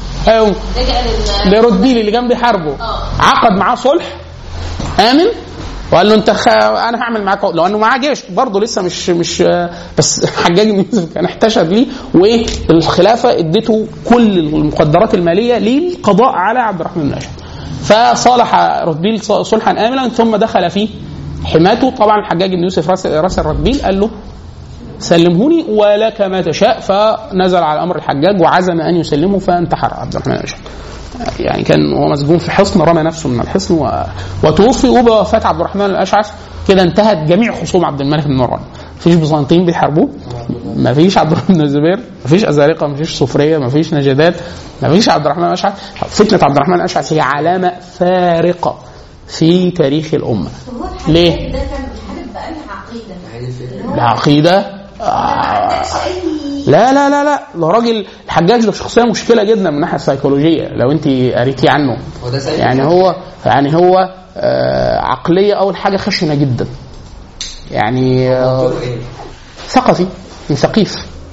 لرتبيل اللي جنبي حاربه، عقد معاه صلح آمن وقال له انت خ... انا هعمل معاك، لو انه معاه جيش برضه لسه مش مش بس حجاج بن يوسف كان احتشد ليه، والخلافه ادته كل المقدرات الماليه للقضاء على عبد الرحمن بن الأشعث. فصالح رتبيل صلحا آمنا ثم دخل فيه حماته. طبعا الحجاج بن يوسف راسل رتبيل قال له سلمهوني ولك ما تشاء، فنزل على امر الحجاج وعزم ان يسلمه، فانتحر عبد الرحمن بن الأشعث. يعني كان هو مسجون في حصن، رمى نفسه من الحصن و... وتوفي. وبوفاة عبد الرحمن الأشعث كده انتهت جميع خصوم عبد الملك بن مروان. مفيش بيزنطيين بيحاربوه، مفيش عبد الرحمن بن الزبير، مفيش أزارقة، مفيش صفرية، مفيش نجدات، مفيش عبد الرحمن الأشعث. فتنة عبد الرحمن الأشعث هي علامة فارقة في تاريخ الأمة. ليه؟ ده كان بيحارب بأنها عقيدة العقيدة آه لا لا لا لا ده راجل الحجاج ده شخصيه مشكله جدا من الناحيه السيكولوجيه لو انت قريتي عنه. يعني هو يعني هو آه عقليه اول حاجه خشنه جدا، يعني آه ثقفي من ثقيف،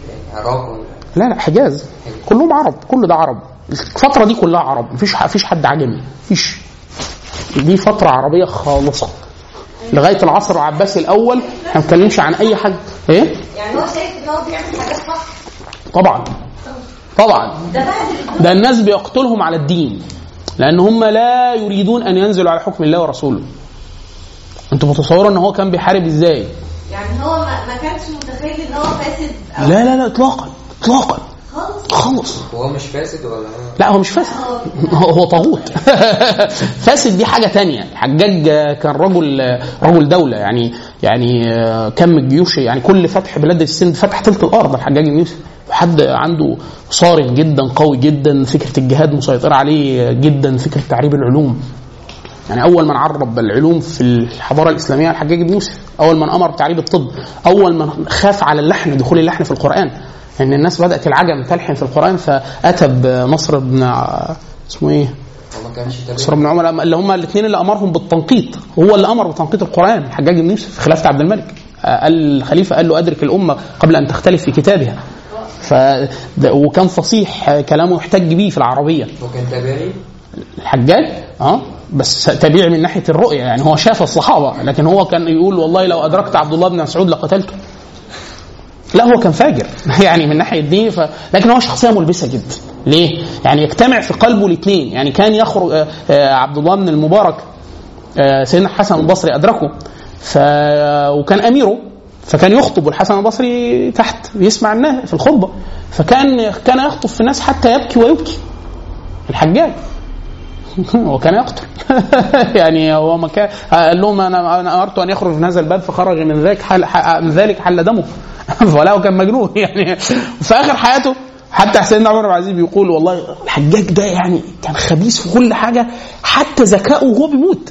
لا لا حجاز كلهم عرب، كل ده عرب، الفتره دي كلها عرب، مفيش مفيش حد عجمي، مفيش، دي فتره عربيه خالصه لغايه العصر العباسي الاول. احنا ما بنتكلمش عن اي حاجه ايه يعني هو شايف ان هو بيعمل حاجات صح. طبعا طبعا ده الناس بيقتلهم على الدين، لان هم لا يريدون ان ينزلوا على حكم الله ورسوله. انتوا متصوروا ان هو كان بيحارب ازاي؟ يعني هو ما كانش متخيل ان هو فاسد لا لا لا اطلاقا اطلاقا خالص خالص. هو مش فاسد ولا لا هو مش فاسد، هو طاغوت. فاسد دي حاجه تانية. الحجاج كان رجل رجل دوله، يعني يعني كم الجيوش، يعني كل فتح بلاد السند فتح ثلث الارض الحجاج بن يوسف. حد عنده صارم جدا قوي جدا، فكره الجهاد مسيطره عليه جدا، فكره تعريب العلوم. يعني اول من عرب العلوم في الحضاره الاسلاميه الحجاج بن يوسف، اول من امر بتعريب الطب، اول من خاف على اللحن، دخول اللحن في القران، ان الناس بدات العجم تلحن في القران، فاتى بنصر بن اسمه ايه نصر بن عمر اللي هم الاثنين اللي امرهم بالتنقيط، هو اللي امر بتنقيط القران الحجاج بن يوسف في خلافه عبد الملك. قال الخليفه قال له ادرك الامه قبل ان تختلف في كتابها. ف وكان فصيح كلامه يحتج به في العربيه. وكان تابعي الحجاج اه بس تابعي من ناحيه الرؤيه، يعني هو شاف الصحابه، لكن هو كان يقول والله لو ادركت عبد الله بن مسعود لقتلته. لا هو كان فاجر يعني من ناحيه الدين، ف... لكن هو شخصيه ملبسه جدا. ليه؟ يعني يجتمع في قلبه الاثنين. يعني كان يخرج عبد الله بن المبارك سيدنا الحسن البصري ادركه، ف... وكان اميره، فكان يخطب الحسن البصري تحت يسمع الناس في الخطبه، فكان كان يخطب في الناس حتى يبكي ويبكي الحجاج. وكان يقتل. يعني هو ما كان قال لهم انا انا امرت ان يخرج من هذا الباب، فخرج من ذلك حل من ذلك حل دمه. فلا هو كان مجنون يعني. في اخر حياته حتى سيدنا عمر بن عبد العزيز بيقول والله الحجاج ده يعني كان خبيث في كل حاجه حتى ذكائه وهو بيموت.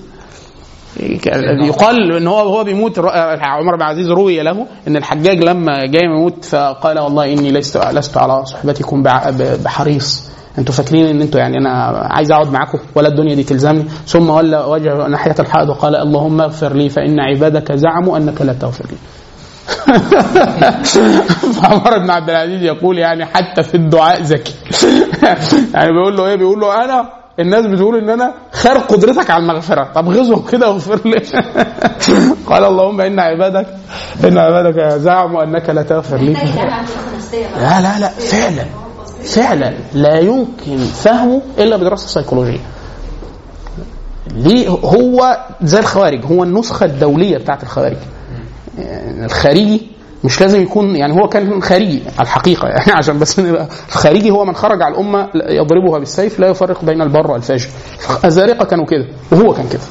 يقال ان هو هو بيموت عمر بن عبد العزيز روي له ان الحجاج لما جاي يموت فقال والله اني لست لست على صحبتكم بحريص، انتوا فاكرين ان انتوا يعني انا عايز اقعد معاكم ولا الدنيا دي تلزمني؟ ثم ولى وجهه ناحيه الحائط وقال اللهم اغفر لي فان عبادك زعموا انك لا تغفر لي. عمر بن عبد العزيز يقول يعني حتى في الدعاء ذكي. يعني بيقول له ايه؟ بيقول له انا الناس بتقول ان انا خارج قدرتك على المغفره، طب غزهم كده واغفر لي. قال اللهم ان عبادك ان عبادك زعموا انك لا تغفر لي. لا لا لا فعلا فعلا لا يمكن فهمه الا بدراسه سيكولوجيه. ليه؟ هو زي الخوارج، هو النسخه الدوليه بتاعت الخوارج. يعني الخارجي مش لازم يكون يعني هو كان خارجي على الحقيقه يعني عشان بس نبقى الخارجي هو من خرج على الامه يضربها بالسيف لا يفرق بين البر والفاجر. الزارقه كانوا كده وهو كان كده،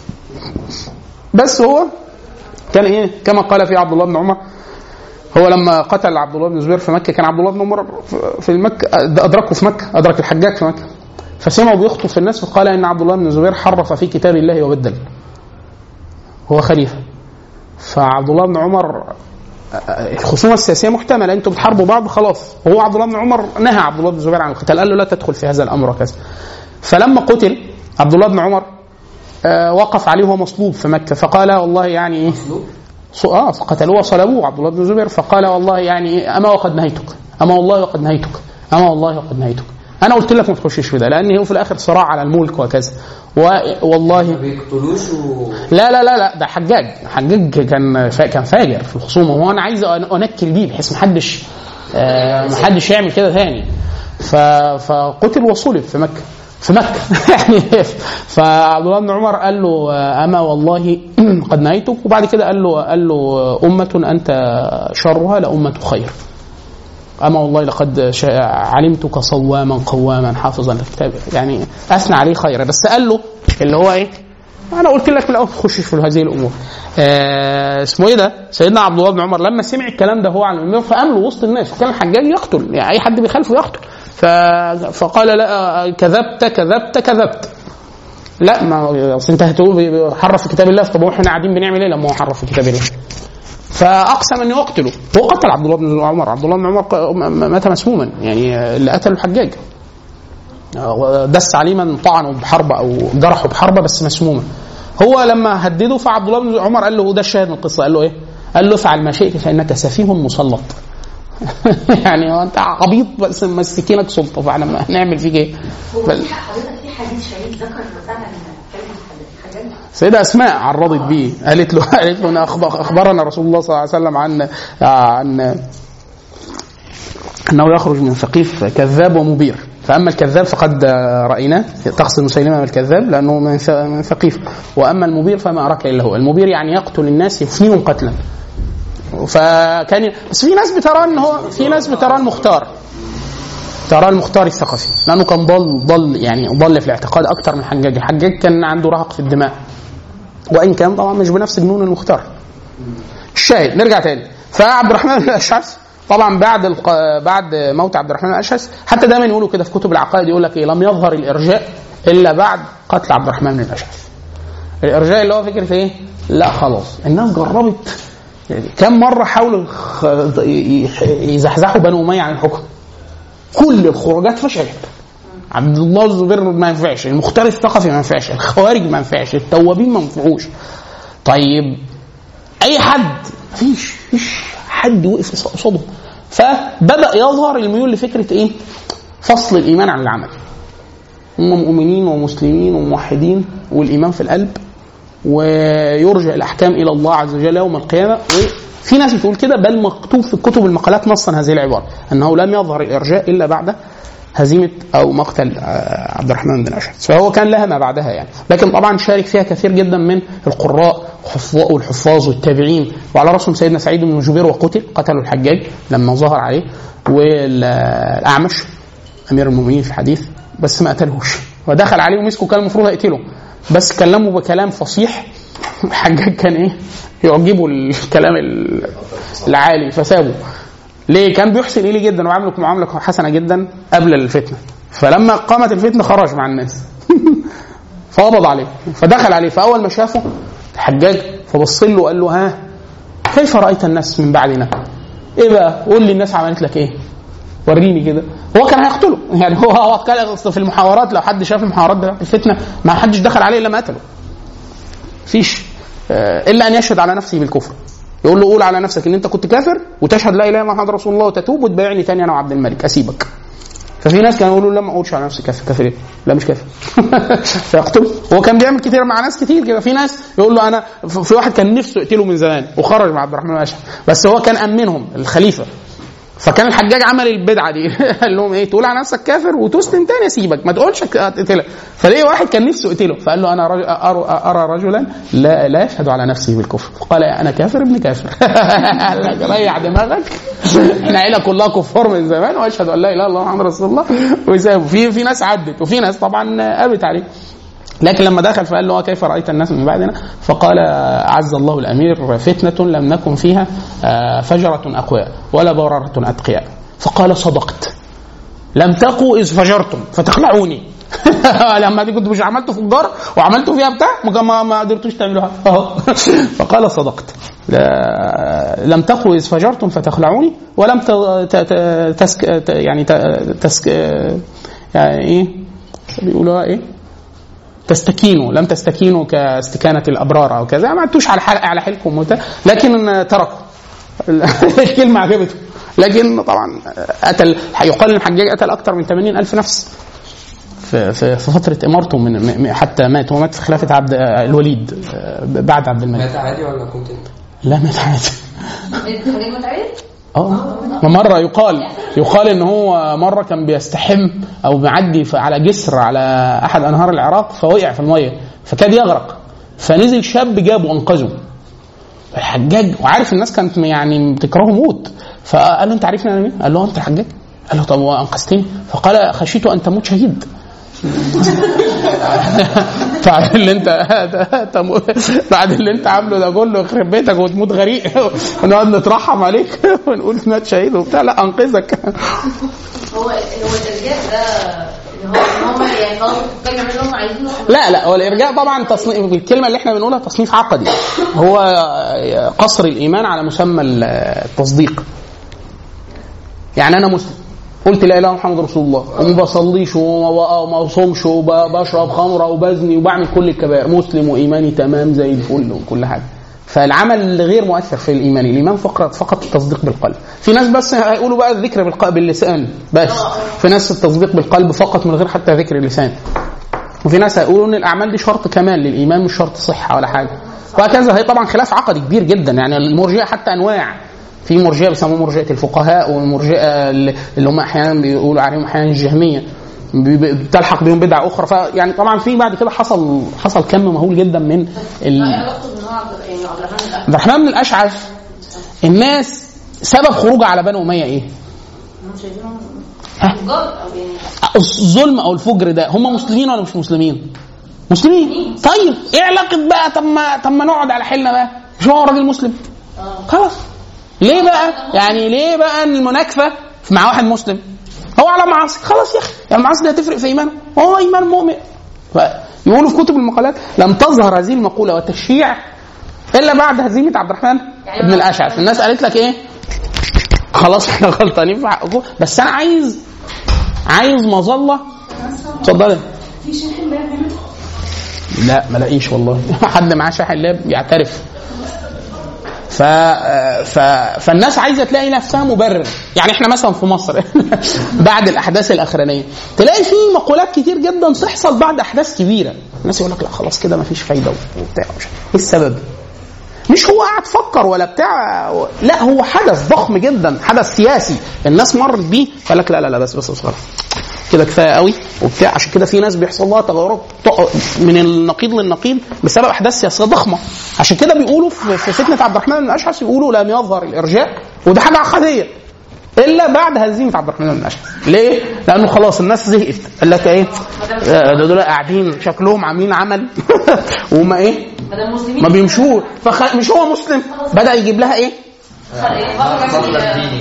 بس هو كان ايه كما قال في عبد الله بن عمر. هو لما قتل عبد الله بن الزبير في مكه كان عبد الله بن عمر في مكه ادركه في مكه ادرك الحجاج في مكه، فسمعوا بيخطب في الناس فقال ان عبد الله بن الزبير حرف في كتاب الله وبدل، هو خليفه. فعبد الله بن عمر الخصومه السياسيه محتمله، انتوا بتحاربوا بعض خلاص، هو عبد الله بن عمر نهى عبد الله بن الزبير عن القتال، قال له لا تدخل في هذا الامر وكذا. فلما قتل عبد الله بن عمر وقف عليه وهو مصلوب في مكه فقال والله يعني مصلوب اه فقتلوه وصلبوه عبد الله بن الزبير، فقال والله يعني اما وقد نهيتك اما والله وقد نهيتك اما والله وقد نهيتك، انا قلت لك ما تخشش في ده لان هو في الاخر صراع على الملك وكذا. والله ما بيقتلوش و... لا لا لا لا ده حجاج حجاج كان كان فاجر في الخصومه، وهو انا عايز انكل بيه بحيث ما حدش آه ما حدش يعمل كده ثاني. فقتل وصلب في مكه في مكه يعني. فعبد الله بن عمر قال له اما والله قد نهيتك، وبعد كده قال له قال له امه انت شرها لامه خير، اما والله لقد علمتك صواما قواما حافظا للكتاب، يعني اثنى عليه خيرا، بس قال له اللي هو ايه انا قلت لك في الاول تخش في هذه الامور. آه اسمه ايه ده سيدنا عبد الله بن عمر لما سمع الكلام ده هو على المنبر فقام له وسط الناس، وكان الحجاج يقتل يعني اي حد بيخالفه يقتل، فقال لا كذبت كذبت كذبت لا ما اصل انت هتقول حرف في كتاب الله، طب احنا قاعدين بنعمل ايه لما هو حرف في كتاب الله؟ فاقسم انه يقتله، هو قتل عبد الله بن عمر. عبد الله بن عمر مات مسموما، يعني اللي قتله الحجاج دس عليه من طعنه بحربه او جرحه بحربه بس مسموما. هو لما هدده فعبد الله بن عمر قال له ده الشاهد من القصه، قال له ايه؟ قال له افعل ما شئت فانك سفيه مسلط. يعني هو انت عبيط بس مسكينك سلطه، فاحنا هنعمل فيك ايه؟ حضرتك في حديث شهيد ذكر مثلا سيدة أسماء عرضت به، قالت له قالت له أنا أخبرنا رسول الله صلى الله عليه وسلم عن عن أنه يخرج من ثقيف كذاب ومبير، فأما الكذاب فقد رأيناه تقصد مسيلمة الكذاب لأنه من ثقيف، وأما المبير فما أراك إلا هو. المبير يعني يقتل الناس يفنيهم قتلا. فكان بس في ناس بترى إن هو في ناس بترى المختار ترى المختار الثقفي لأنه كان ضل ضل يعني ضل في الاعتقاد أكتر من حجاج. حجاج كان عنده رهق في الدماء، وإن كان طبعا مش بنفس جنون المختار. الشاهد نرجع تاني. فعبد الرحمن بن الأشعث طبعا بعد الق... بعد موت عبد الرحمن بن الأشعث حتى دايما يقولوا كده في كتب العقائد يقول لك إيه لم يظهر الإرجاء إلا بعد قتل عبد الرحمن بن الأشعث. الإرجاء اللي هو فكرة إيه؟ لا خلاص الناس جربت يعني كم مرة حاولوا يزحزحوا بنو أمية عن الحكم، كل الخروجات فشلت. عبد الله الزبير ما ينفعش، المختار الثقفي ما ينفعش، الخوارج ما ينفعش، التوابين ما ينفعوش. طيب اي حد مفيش فيش حد وقف قصاده. فبدا يظهر الميول لفكره ايه؟ فصل الايمان عن العمل. هم مؤمنين ومسلمين وموحدين والايمان في القلب، ويرجع الاحكام الى الله عز وجل يوم القيامه. وفي ناس بتقول كده، بل مكتوب في كتب المقالات نصا هذه العباره انه لم يظهر الارجاء الا بعد هزيمه او مقتل عبد الرحمن بن الاشعث. فهو كان لها ما بعدها يعني، لكن طبعا شارك فيها كثير جدا من القراء والحفاظ والتابعين، وعلى راسهم سيدنا سعيد بن جبير وقتل قتلوا الحجاج لما ظهر عليه، والاعمش امير المؤمنين في الحديث بس ما قتلهوش، ودخل عليه ومسكه كان المفروض يقتله بس كلمه بكلام فصيح. الحجاج كان ايه يعجبه الكلام العالي فسابه. ليه؟ كان بيحسن اليه جدا وعامله معامله حسنه جدا قبل الفتنه، فلما قامت الفتنه خرج مع الناس فقبض عليه فدخل عليه، فاول ما شافه الحجاج فبص له وقال له ها كيف رايت الناس من بعدنا؟ ايه بقى؟ قول لي الناس عملت لك ايه؟ وريني كده. هو كان هيقتله يعني، هو هو كان في المحاورات، لو حد شاف المحاورات بتاعت الفتنه ما حدش دخل عليه الا ما قتله، فيش الا ان يشهد على نفسه بالكفر، يقول له قول على نفسك ان انت كنت كافر وتشهد لا اله الا الله محمد رسول الله وتتوب وتبايعني تاني انا وعبد الملك اسيبك. ففي ناس كانوا يقولوا لا ما اقولش على نفسي كافر. كافر ايه؟ لا مش كافر فيقتله. هو كان بيعمل كتير مع ناس كتير كده. في ناس يقول له انا، في واحد كان نفسه يقتله من زمان وخرج مع عبد الرحمن الاشعث، بس هو كان امنهم الخليفه، فكان الحجاج عمل البدعه دي قال لهم ايه؟ تقول على نفسك كافر وتسلم تاني اسيبك، ما تقولش اقتلك. فليه واحد كان نفسه يقتله فقال له انا رجل ارى رجلا لا لا يشهد على نفسه بالكفر، فقال انا كافر ابن كافر قال لك ريح دماغك، احنا عيله كلها كفار من زمان واشهد ان لا اله الا الله محمد رسول الله وسابوا. في في ناس عدت وفي ناس طبعا قابت عليه، لكن لما دخل فقال له كيف رأيت الناس من بعدنا؟ فقال عز الله الأمير فتنة لم نكن فيها فجرة أقوياء ولا بررة أتقياء. فقال صدقت، لم تقوا إذ فجرتم فتخلعوني لما دي كنت مش عملته فجار وعملته فيها بتاع ما ما قدرتوش تعملوها فقال صدقت، لم تقوا إذ فجرتم فتخلعوني ولم تسك يعني تسك يعني إيه بيقولوها إيه تستكينوا، لم تستكينوا كاستكانة الأبرار أو كذا، ما عدتوش على حل... على حلكم متى، لكن تركوا الكلمة عجبته. لكن طبعا قتل، يقال ان الحجاج قتل أكثر من ثمانين ألف نفس في في فترة إمارته، من حتى مات ومات في خلافة عبد الوليد بعد عبد الملك. مات عادي ولا قتل؟ لا مات عادي. مات عادي؟ اه مرة يقال يقال ان هو مرة كان بيستحم او معدي على جسر على احد انهار العراق فوقع في المية فكاد يغرق، فنزل شاب جابه وانقذه الحجاج، وعارف الناس كانت يعني بتكرهه موت، فقال له انت عارفني انا مين؟ قال له انت الحجاج؟ قال له طب وانقذتني؟ فقال خشيت ان تموت شهيد بعد اللي انت بعد اللي انت عامله ده كله يخرب بيتك وتموت غريق ونقعد نترحم عليك ونقول مات شهيد وبتاع، لا انقذك. هو هو الارجاء ده هو هم يعني خلاص بيعملوا اللي هم عايزينه. لا لا هو الارجاء طبعا تصنيف، الكلمه اللي احنا بنقولها تصنيف عقدي، هو قصر الايمان على مسمى التصديق. يعني انا مسلم قلت لا اله الا الله محمد رسول الله وما بصليش وما بصومش وبشرب خمره وبزني وبعمل كل الكبائر، مسلم وايماني تمام زي الفل وكل حاجه، فالعمل غير مؤثر في الايمان، الايمان فقط فقط التصديق بالقلب. في ناس بس هيقولوا بقى الذكر بالقلب باللسان بس، في ناس التصديق بالقلب فقط من غير حتى ذكر اللسان، وفي ناس هيقولوا ان الاعمال دي شرط كمال للايمان مش شرط صحه ولا حاجه، وهكذا. هي طبعا خلاف عقدي كبير جدا، يعني المرجئه حتى انواع، في مرجئه بيسموها مرجئه الفقهاء، والمرجئه اللي هم احيانا بيقولوا عليهم احيانا الجهميه بتلحق بهم بدعه اخرى. فيعني طبعا في بعد كده حصل حصل كم مهول جدا من ال... عبد الرحمن بن الاشعث. الناس سبب خروجه على بني اميه ايه؟ الظلم او الفجر ده. هم مسلمين ولا مش مسلمين؟ مسلمين. طيب ايه علاقه بقى؟ طب ما طب ما نقعد على حيلنا بقى، مش هو راجل مسلم خلاص؟ ليه بقى يعني ليه بقى ان المناكفه مع واحد مسلم هو على معاصي خلاص يا اخي، يعني المعاصي دي هتفرق في ايمانه؟ هو ايمان مؤمن. يقولوا في كتب المقالات لم تظهر هذه المقوله والتشييع الا بعد هزيمه عبد الرحمن بن الاشعث. الناس قالت لك ايه؟ خلاص احنا غلطانين في حقكم، بس انا عايز عايز مظله. اتفضلي. في شيخ اللاب لا ما لاقيش والله حد معاه شاحن لاب يعترف. ف... ف... فالناس عايزه تلاقي نفسها مبرر. يعني احنا مثلا في مصر بعد الاحداث الاخرانيه تلاقي في مقولات كتير جدا تحصل بعد احداث كبيره، الناس يقول لك لا خلاص كده مفيش فايده وبتاع. مش ايه السبب؟ مش هو قاعد فكر ولا بتاع، لا هو حدث ضخم جدا، حدث سياسي الناس مرت بيه، فقال لك لا لا لا بس بس خلاص كده كفايه قوي وبتاع. عشان كده في ناس بيحصل لها تغيرات من النقيض للنقيض بسبب احداث سياسيه ضخمه. عشان كده بيقولوا في فتنه عبد الرحمن بن الاشعث يقولوا لم يظهر الارجاء، وده حاجه عقديه، الا بعد هزيمه عبد الرحمن بن الاشعث. ليه؟ لانه خلاص الناس زهقت، قال لك ايه دول قاعدين شكلهم عاملين عمل وما ايه ما بيمشوا، فمش هو مسلم بدا يجيب لها ايه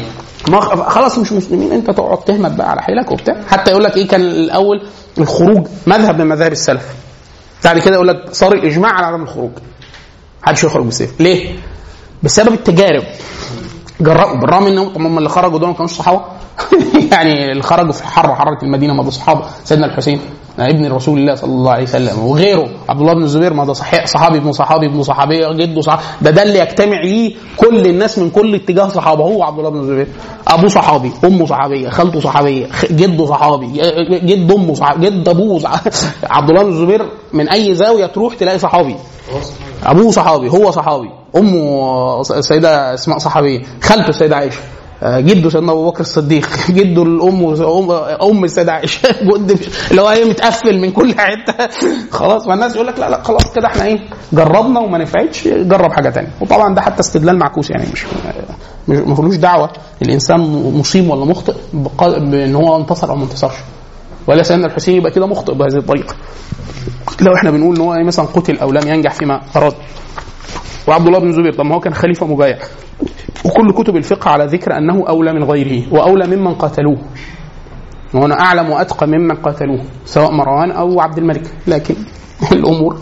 ما خلاص مش مسلمين، انت تقعد تهمت بقى على حيلك وبتاع. حتى يقول لك ايه، كان الاول الخروج مذهب من مذاهب السلف، بعد كده يقول لك صار الاجماع على عدم الخروج، محدش يخرج بالسيف. ليه؟ بسبب التجارب. جربوا بالرغم انهم هم اللي خرجوا دول ما كانوش صحابه يعني اللي خرجوا في الحر حراره المدينه ما ده صحابه، سيدنا الحسين ابن رسول الله صلى الله عليه وسلم، وغيره عبد الله بن الزبير ما ده صحيح صحابي ابن صحابي ابن صحابيه جده صحابي، ده ده اللي يجتمع ليه كل الناس من كل اتجاه صحابه. هو عبد الله بن الزبير ابوه صحابي، امه صحابيه، خالته صحابيه، جده صحابي، جد امه صحابي، جد ابوه صحابي. عبد الله بن الزبير من اي زاويه تروح تلاقي صحابي، ابوه صحابي، هو صحابي، امه سيده اسماء صحابيه، خالته السيده عائشه، جده سيدنا ابو بكر الصديق، جده الام ام السيده عائشه، جد اللي هو ايه متقفل من كل حته خلاص. فالناس يقول لك لا لا خلاص كده احنا ايه جربنا وما نفعتش، جرب حاجه ثانيه. وطبعا ده حتى استدلال معكوس يعني، مش ما فيهوش دعوه الانسان مصيب ولا مخطئ بان هو انتصر او ما انتصرش، ولا سيدنا الحسين يبقى كده مخطئ بهذه الطريقه لو احنا بنقول ان هو مثلا قتل او لم ينجح فيما اراد. وعبد الله بن الزبير طب ما هو كان خليفه مبايع، وكل كتب الفقه على ذكر أنه أولى من غيره وأولى ممن قاتلوه، وأنا أعلم وأتقى ممن قاتلوه سواء مروان أو عبد الملك. لكن الأمور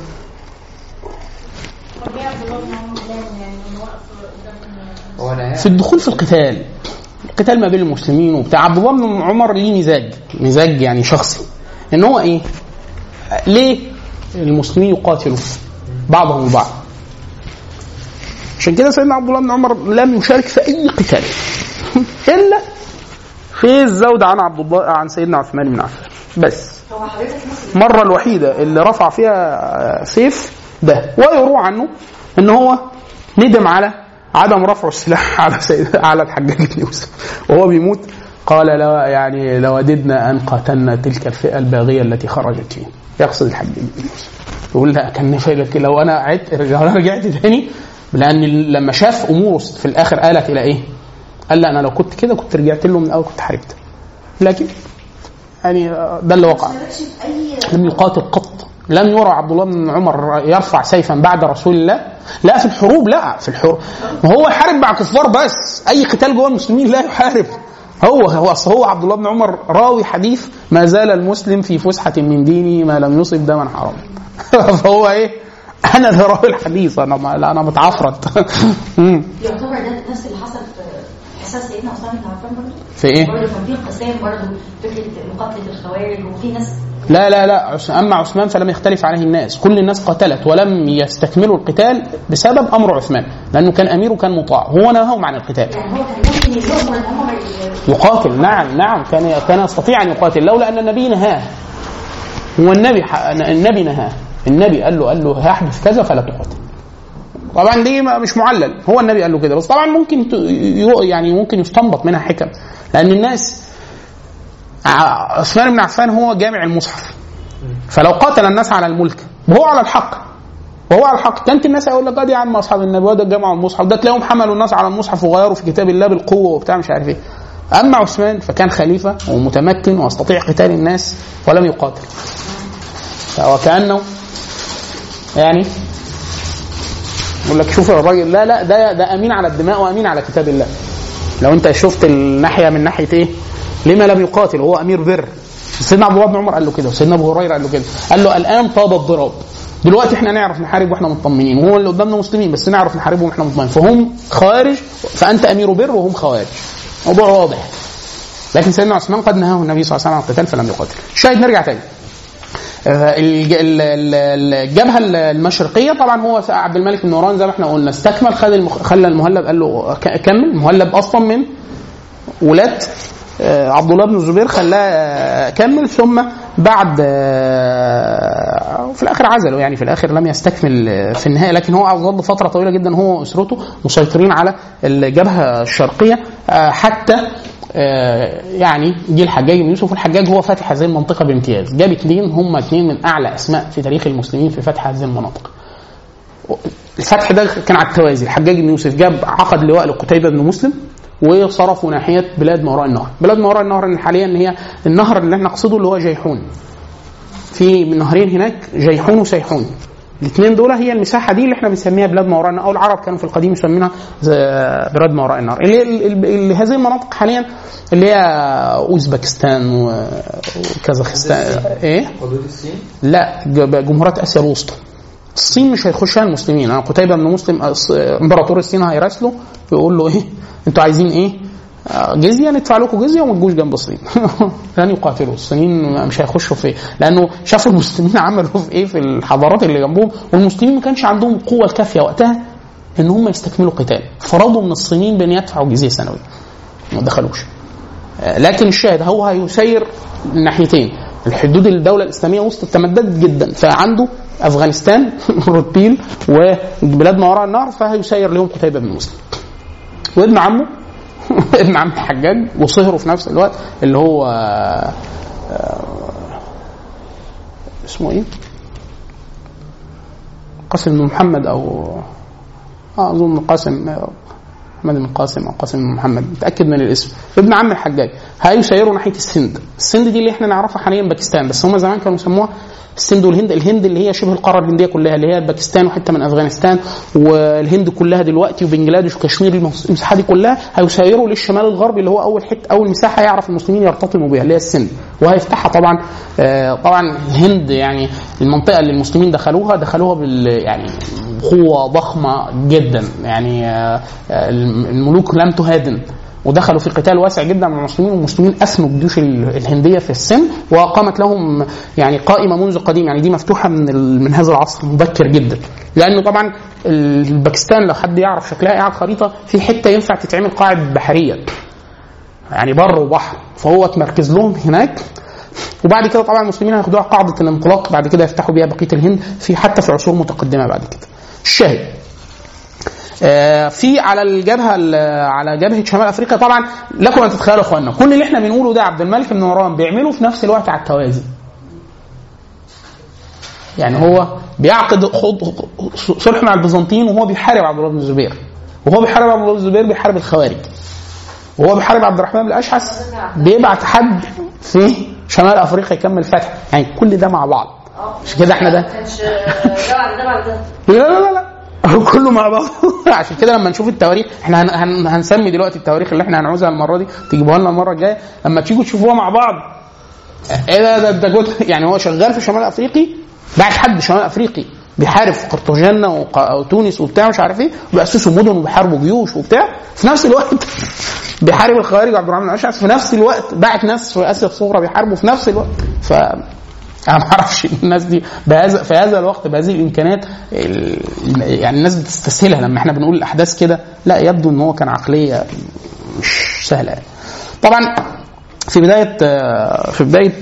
في الدخول في القتال، القتال ما بين المسلمين وبتاع. عبد الله بن عمر ليه مزاج مزاج يعني شخصي، إن هو إيه ليه المسلمين يقاتلوا بعضهم البعض. عشان كده سيدنا عبد الله بن عمر لم يشارك في اي قتال الا في الزود عن عبد الله عن سيدنا عثمان بن عفان بس. المره الوحيده اللي رفع فيها سيف ده، ويروى عنه ان هو ندم على عدم رفع السلاح على سيد على الحجاج بن يوسف وهو بيموت، قال لو يعني لوددنا ان قاتلنا تلك الفئه الباغيه التي خرجت فيه، يقصد الحجاج بن يوسف. يقول لا كان نفعلك لو انا عدت رجعت تاني، لأن لما شاف أموره في الآخر قالت إلى إيه؟ قال لا أنا لو كنت كده كنت رجعت له من الأول كنت حاربت. لكن يعني ده اللي وقع، لم يقاتل قط. لم يرى عبد الله بن عمر يرفع سيفا بعد رسول الله، لا في الحروب، لا في الحروب هو يحارب مع كفار بس، أي قتال جوه المسلمين لا يحارب. هو هو هو عبد الله بن عمر راوي حديث ما زال المسلم في فسحة من دينه ما لم يصب دما حراما فهو إيه؟ أنا ذا راوي الحديث، أنا ما أنا متعفرت. يعتبر ده نفس اللي حصل في حساس سيدنا عثمان بن عفان برضه. في إيه؟ برضه كان في انقسام برضه، فكرة مقاتلة الخوارج، وفي ناس لا لا لا أما عثمان فلم يختلف عليه الناس، كل الناس قتلت ولم يستكملوا القتال بسبب أمر عثمان، لأنه كان أمير وكان مطاع، هو نهاهم عن القتال. يعني هو كان ممكن يقوم ان هم يقاتل، نعم نعم كان كان يستطيع أن يقاتل لولا أن النبي نهاه. هو النبي النبي نهاه، النبي قال له قال له هيحدث كذا فلا تقاتل. طبعا دي مش معلل، هو النبي قال له كده، بس طبعا ممكن يعني ممكن يستنبط منها حكم، لأن الناس عثمان بن عفان هو جامع المصحف، فلو قاتل الناس على الملك وهو على الحق وهو على الحق كانت الناس هيقول لك ادي يا عم اصحاب النبي وده جمعوا المصحف، ده تلاقيهم حملوا الناس على المصحف وغيروا في كتاب الله بالقوه وبتاع مش عارف ايه. اما عثمان فكان خليفه ومتمكن ويستطيع قتال الناس ولم يقاتل، وكانه يعني يقول لك شوف الراجل لا لا ده ده امين على الدماء وامين على كتاب الله. لو انت شفت الناحيه من ناحيه ايه لما لم يقاتل، هو امير بر. سيدنا عبد الله بن عمر قال له كده، وسيدنا ابو هريره قال له كده، قال له الان طاب الضراب، دلوقتي احنا نعرف نحارب واحنا مطمئنين، وهو اللي قدامنا مسلمين بس نعرف نحاربهم واحنا مطمئنين، فهم خوارج فانت امير بر وهم خوارج، موضوع واضح. لكن سيدنا عثمان قد نهاه النبي صلى الله عليه وسلم عن القتال فلم يقاتل. الشاهد نرجع تاني، الجبهه المشرقيه طبعا هو عبد الملك بن مروان زي ما احنا قلنا استكمل، خد المخ... خلى المهلب قال له كمل، المهلب اصلا من ولاد عبد الله بن الزبير خلاه كمل، ثم بعد في الاخر عزله، يعني في الاخر لم يستكمل في النهايه، لكن هو ظل فتره طويله جدا هو واسرته مسيطرين على الجبهه الشرقيه حتى يعني جه الحجاج بن يوسف. الحجاج هو فاتح هذه المنطقه بامتياز، جاب اثنين هم اثنين من اعلى اسماء في تاريخ المسلمين في فتح هذه المناطق. الفتح ده كان على التوازي، الحجاج بن يوسف جاب عقد لواء لقتيبة بن مسلم وصرفوا ناحيه بلاد ما وراء النهر. بلاد ما وراء النهر حاليا هي النهر اللي احنا نقصده اللي هو جيحون، في من نهرين هناك جيحون وسيحون، الاثنين دول هي المساحه دي اللي احنا بنسميها بلاد ما وراء النهر، او العرب كانوا في القديم يسمونها بلاد ما وراء النهر. اللي, اللي هذه المناطق حاليا اللي هي اوزبكستان وكازاخستان. ايه حدود الصين؟ لا، جمهورية اسيا الوسطى. الصين مش هيخشها المسلمين. انا قتيبة بن مسلم امبراطور الصين هيراسله ويقول له ايه انتوا عايزين ايه؟ جزيه، ندفع لكم جزيه وما تجوش جنب الصين. لن يقاتلوا الصينيين، مش هيخشوا فيه، لانه شافوا المسلمين عملوا في ايه في الحضارات اللي جنبهم، والمسلمين ما كانش عندهم القوه الكافيه وقتها ان هم يستكملوا قتال، فرضوا من الصينيين بان يدفعوا جزيه سنويه، ما دخلوش. لكن الشاهد هو هيسير الناحيتين. الحدود الدوله الاسلاميه وسط تمددت جدا، فعنده افغانستان روتبيل وبلاد ما وراء النهر، فهيسير لهم قتيبة بن مسلم وابن عمه ابن عم الحجاج وصهره في نفس الوقت اللي هو اسمه ايه، قاسم بن محمد او اه اظن قاسم محمد بن قاسم او قاسم بن محمد، متاكد من الاسم. ابن عم الحجاج هيسيروا ناحيه السند. السند دي اللي احنا نعرفها حاليا باكستان، بس هم زمان كانوا يسموها السند والهند. الهند اللي هي شبه القاره الهنديه كلها، اللي هي باكستان وحته من افغانستان والهند كلها دلوقتي وبنجلاديش وكشمير، المساحه دي كلها هيسيروا للشمال الغربي اللي هو اول حته اول مساحه يعرف المسلمين يرتطموا بها، اللي هي السند، وهيفتحها طبعا. آه طبعا الهند يعني المنطقه اللي المسلمين دخلوها دخلوها بال يعني قوه ضخمه جدا، يعني آه الملوك لم تهادن، ودخلوا في قتال واسع جدا مع المسلمين، والمسلمين أثنوا الجيوش الهندية في السن، وقامت لهم يعني قائمة منذ قديم، يعني دي مفتوحة من من هذا العصر مبكر جدا. لأنه طبعا الباكستان لو حد يعرف شكلها قاعد خريطة في حتة ينفع تتعمل قاعد بحرية، يعني بر وبحر، فهو تمركز لهم هناك. وبعد كده طبعا المسلمين هياخدوها قاعدة الانطلاق، بعد كده يفتحوا بيها بقية الهند في حتى في عصور متقدمة بعد كده. الشاهد في على الجبهه على جبهه شمال افريقيا طبعا لكم ان تتخيلوا اخواننا كل اللي احنا بنقوله ده عبد الملك بن مروان بيعمله في نفس الوقت على التوازي. يعني هو بيعقد صلح مع البيزنطيين وهو بيحارب عبد الله بن الزبير، وهو بيحارب عبد الله بن الزبير بيحارب الخوارج، وهو بيحارب عبد الرحمن بن الاشعث بيبعت حد في شمال افريقيا يكمل فتح، يعني كل ده مع بعض. مش كده احنا ده لا لا لا, لا. كله مع بعض. عشان كده لما نشوف التواريخ احنا هن هن هنسمي دلوقتي التواريخ اللي احنا هنعوزها المره دي تجيبوها لنا المره الجايه، لما تيجوا تشوفوها مع بعض ايه ده ده ده يعني هو شغال في شمال افريقي، بعت حد شمال افريقي بيحارب في قرطاجنة وتونس وبتاع مش عارف ايه، وبيأسسوا مدن وبيحاربوا جيوش وبتاع، في نفس الوقت بيحارب الخوارج عبد الرحمن الاشعث، في نفس الوقت بعت ناس في اسيا الصغرى بيحاربوا في نفس الوقت. ف انا ما اعرفش الناس دي بهذا في هذا الوقت بهذه الامكانيات، يعني الناس بتستسهلها لما احنا بنقول الاحداث كده، لا يبدو ان هو كان عقليه مش سهله. طبعا في بدايه في بدايه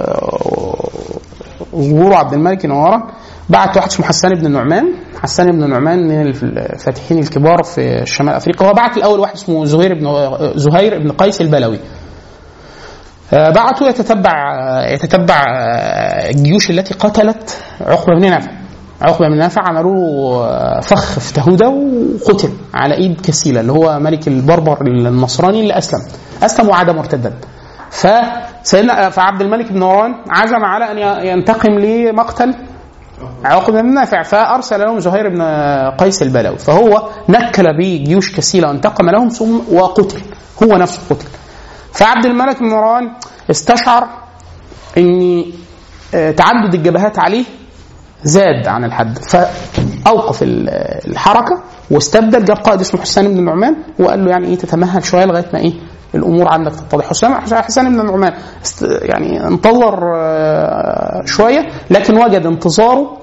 ظهور عبد الملك نوارا بعت واحد اسمه حسان بن النعمان. حسان بن النعمان من الفاتحين الكبار في شمال افريقيا. هو بعت الاول واحد اسمه زهير بن زهير بن قيس البلوي، بعثوا يتتبع يتتبع الجيوش التي قتلت عقبة بن نافع. عقبة بن نافع عملوا فخ في تهودة وقتل على ايد كسيلة اللي هو ملك البربر النصراني اللي اسلم اسلم وعاد مرتدا. فسيدنا فعبد الملك بن مروان عزم على ان ينتقم لمقتل عقبة بن نافع، فارسل لهم زهير بن قيس البلوي، فهو نكل بجيوش كسيلة وانتقم لهم ثم وقتل هو نفسه قتل. فعبد الملك بن مروان استشعر ان تعدد الجبهات عليه زاد عن الحد، فاوقف الحركه واستبدل، جاب قائد اسمه حسان بن النعمان وقال له يعني ايه تتمهل شويه لغايه ما ايه الامور عندك تتضح. حسام حسان بن النعمان يعني انتظر شويه، لكن وجد انتظاره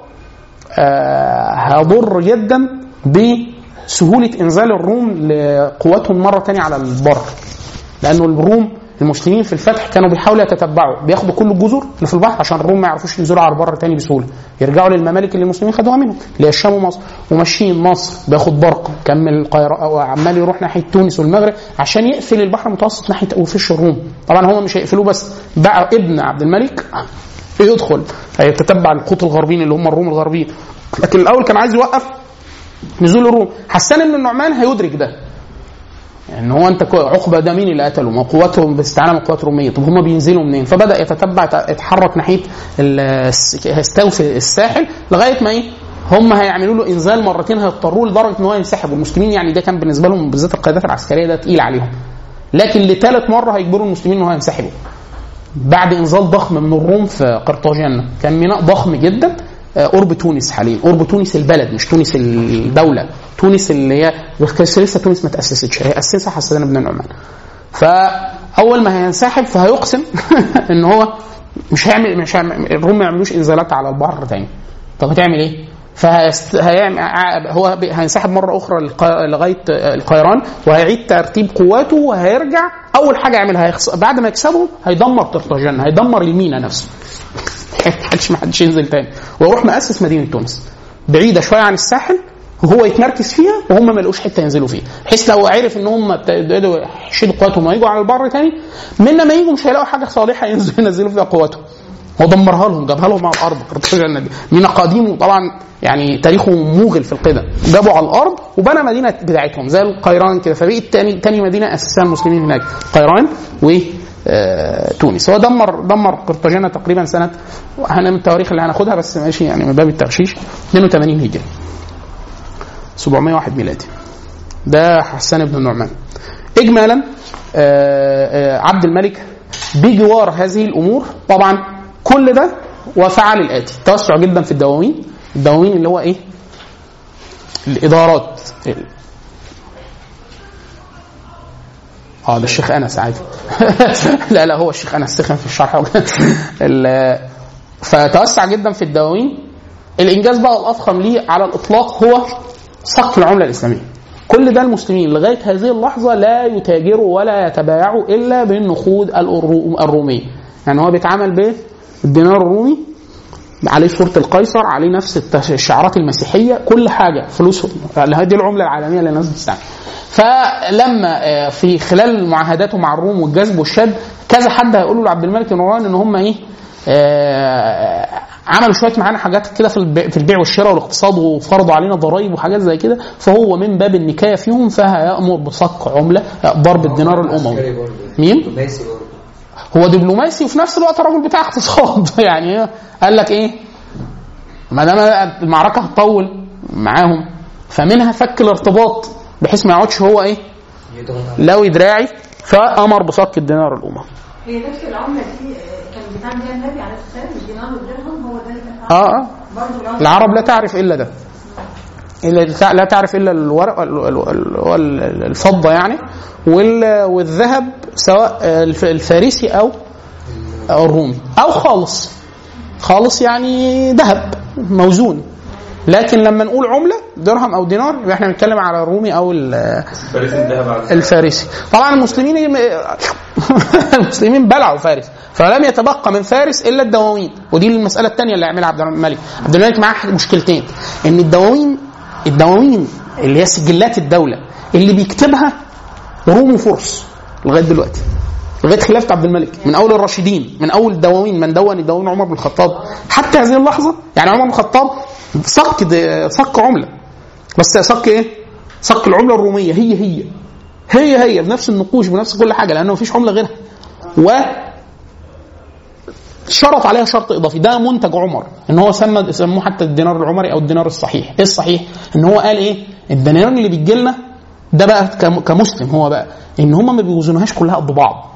هيضر جدا بسهوله انزال الروم لقواتهم مره ثانيه على البر، لانه الروم المسلمين في الفتح كانوا بيحاولوا يتتبعوا، بياخدوا كل الجزر اللي في البحر عشان الروم ما يعرفوش ينزلوا على البر تاني بسهوله، يرجعوا للممالك اللي المسلمين خدوها منهم اللي هي الشام ومصر، وماشيين مصر بياخد برق كمل القاهره وعمال يروح ناحيه تونس والمغرب عشان يقفل البحر المتوسط ناحيه وفش الروم. طبعا هم مش هيقفلوه بس، بقى ابن عبد الملك يدخل يتتبع القوط الغربيين اللي هم الروم الغربيين، لكن الاول كان عايز يوقف نزول الروم. حسان بن النعمان هيدرك ده، ان هو انت عقبه ده مين اللي قتله؟ ما قواتهم باستعانه من قوات روميه، طب هم بينزلوا منين؟ فبدا يتتبع يتحرك ناحيه استوفي الساحل لغايه ما ايه هم هيعملوا له انزال مرتين هيضطروا لدرجه ان هو ينسحب. والمسلمين يعني ده كان بالنسبه لهم بالذات القيادات العسكريه ده تقيل عليهم، لكن لثالث مره هيجبروا المسلمين ان هو ينسحبوا بعد انزال ضخم من الروم في قرطاجنة. كان ميناء ضخم جدا قرب تونس حاليا، قرب تونس البلد مش تونس الدوله، تونس اللي هي لسه تونس ما تاسستش، هي اسسها حسان بن النعمان. فاول ما هينسحب فهيقسم ان هو مش هيعمل مش هيعمل الروم ما يعملوش انزالات على البحر تاني. طب هتعمل ايه؟ فهيعمل هو هينسحب مره اخرى لغايه القيران وهيعيد ترتيب قواته وهيرجع. اول حاجه يعملها بعد ما يكسبهم هيدمر قرطاجنة، هيدمر المينا نفسه، محدش محدش ينزل تاني، ويروح مؤسس مدينه تونس بعيده شويه عن الساحل وهو يتمركز فيها وهم ما لقوش حته ينزلوا فيها، بحيث لو عرف ان هم ابتدوا يشيلوا قواتهم ويجوا على البر تاني من ما يجوا مش هيلاقوا حاجه صالحه ينزلوا ينزلوا فيها قواتهم. ودمرها لهم، جابها لهم على الارض. قرطاجنة دي مينا قديم وطبعا يعني تاريخه موغل في القدم، جابوا على الارض وبنى مدينه بتاعتهم زي القيران كده. فبقت تاني تاني مدينه اسسها المسلمين هناك قيران و تونس. هو دمر دمر قرطاجنة تقريبا سنه، احنا من التواريخ اللي هناخدها بس ماشي يعني من باب التغشيش، اثنين وثمانين هجري سبعمائة وواحد ميلادي. ده حسان بن النعمان. اجمالا عبد الملك بجوار هذه الامور طبعا كل ده وفعل الاتي: توسع جدا في الدواوين. الدواوين اللي هو ايه؟ الادارات. اه ده الشيخ انس عادي لا لا هو الشيخ انس سخن في الشرح فتوسع جدا في الدواوين. الانجاز بقى الافخم ليه على الاطلاق هو صك العمله الاسلاميه. كل ده المسلمين لغايه هذه اللحظه لا يتاجروا ولا يتبايعوا الا بالنقود الروميه. يعني هو بيتعامل بالدينار الرومي، عليه صوره القيصر، عليه نفس الشعارات المسيحيه، كل حاجه فلوسهم، هذه العمله العالميه اللي الناس بتستعمل. فلما في خلال معاهداته مع الروم والجذب والشد كذا حد هيقولوا لعبد الملك بن مروان ان هم ايه آه عملوا شويه معانا حاجات كده في البيع والشراء والاقتصاد وفرضوا علينا ضرائب وحاجات زي كده، فهو من باب النكايه فيهم فهيامر بصك عمله ضرب الدينار الاموي. مين؟ هو دبلوماسي وفي نفس الوقت راجل بتاع اقتصاد يعني قال لك ايه ما دام المعركه هتطول معاهم فمنها فك الارتباط بحيث ما يقعدش هو ايه لو دراعي، فامر بصك الدينار الاموي. هي نفس العمله دي كان بتاع النبي عليه السلام، الدينار والدرهم هو ده اللي كان اه اه العرب لا تعرف الا ده، الا لا تعرف الا الورق الفضه يعني والذهب سواء الفارسي او الرومي او خالص خالص يعني ذهب موزون. لكن لما نقول عمله درهم او دينار يبقى احنا بنتكلم على الرومي او الفارسي. طبعا المسلمين المسلمين بلعوا فارس فلم يتبقى من فارس الا الدواوين، ودي المساله الثانيه اللي عملها عبد الملك. عبد الملك معاه مشكلتين، ان الدواوين الدواوين اللي هي سجلات الدوله اللي بيكتبها روم وفرس لغايه دلوقتي، لغايه خلافه عبد الملك، من اول الراشدين، من اول الدواوين من دون الدواوين عمر بن الخطاب حتى هذه اللحظه. يعني عمر بن الخطاب صك صك عمله، بس صك ايه؟ صك العمله الروميه هي هي هي هي بنفس النقوش بنفس كل حاجه، لانه مفيش عمله غيرها، و شرط عليها شرط اضافي. ده منتج عمر، ان هو سمى سموه حتى الدينار العمري او الدينار الصحيح. ايه الصحيح؟ ان هو قال ايه؟ الدينار اللي بيجي لنا ده بقى كمسلم هو بقى ان هم ما بيوزنوهاش كلها قد بعض،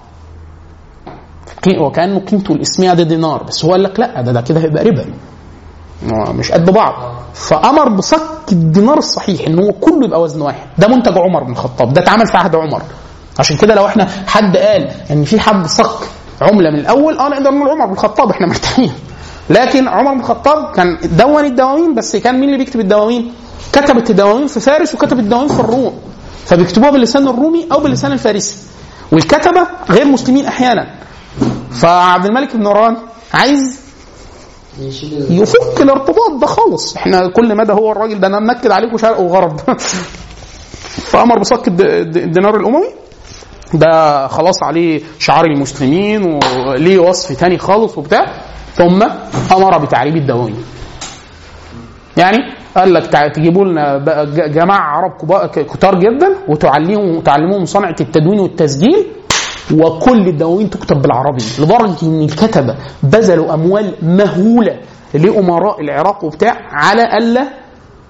وكانه قيمته الاسميه ده دينار، بس هو قال لك لا ده ده كده هيبقى ربا مش قد بعض، فامر بصك الدينار الصحيح ان هو كله يبقى وزن واحد. ده منتج عمر بن الخطاب، ده اتعمل في عهد عمر. عشان كده لو احنا حد قال ان في حد صك عمله من الاول اه نقدر نقول عمر بن الخطاب، احنا مرتاحين. لكن عمر بن الخطاب كان دون الدواوين، بس كان مين اللي بيكتب الدواوين؟ كتبت الدواوين في فارس وكتب الدواوين في الروم، فبيكتبوها باللسان الرومي او باللسان الفارسي، والكتبه غير مسلمين احيانا. فعبد الملك بن مروان عايز يفك الارتباط ده خالص، احنا كل مدى هو الراجل ده انا منكد عليكم شرق وغرب فامر بصك الدينار الاموي ده خلاص عليه شعار المسلمين وليه وصف تاني خالص وبتاع، ثم امر بتعريب الدواوين. يعني قال لك تجيبوا لنا جماعه عرب كتار جدا وتعلموهم تعلموهم صنعه التدوين والتسجيل، وكل الدواوين تكتب بالعربي، لدرجه ان الكتبه بذلوا اموال مهوله لامراء العراق وبتاع على الا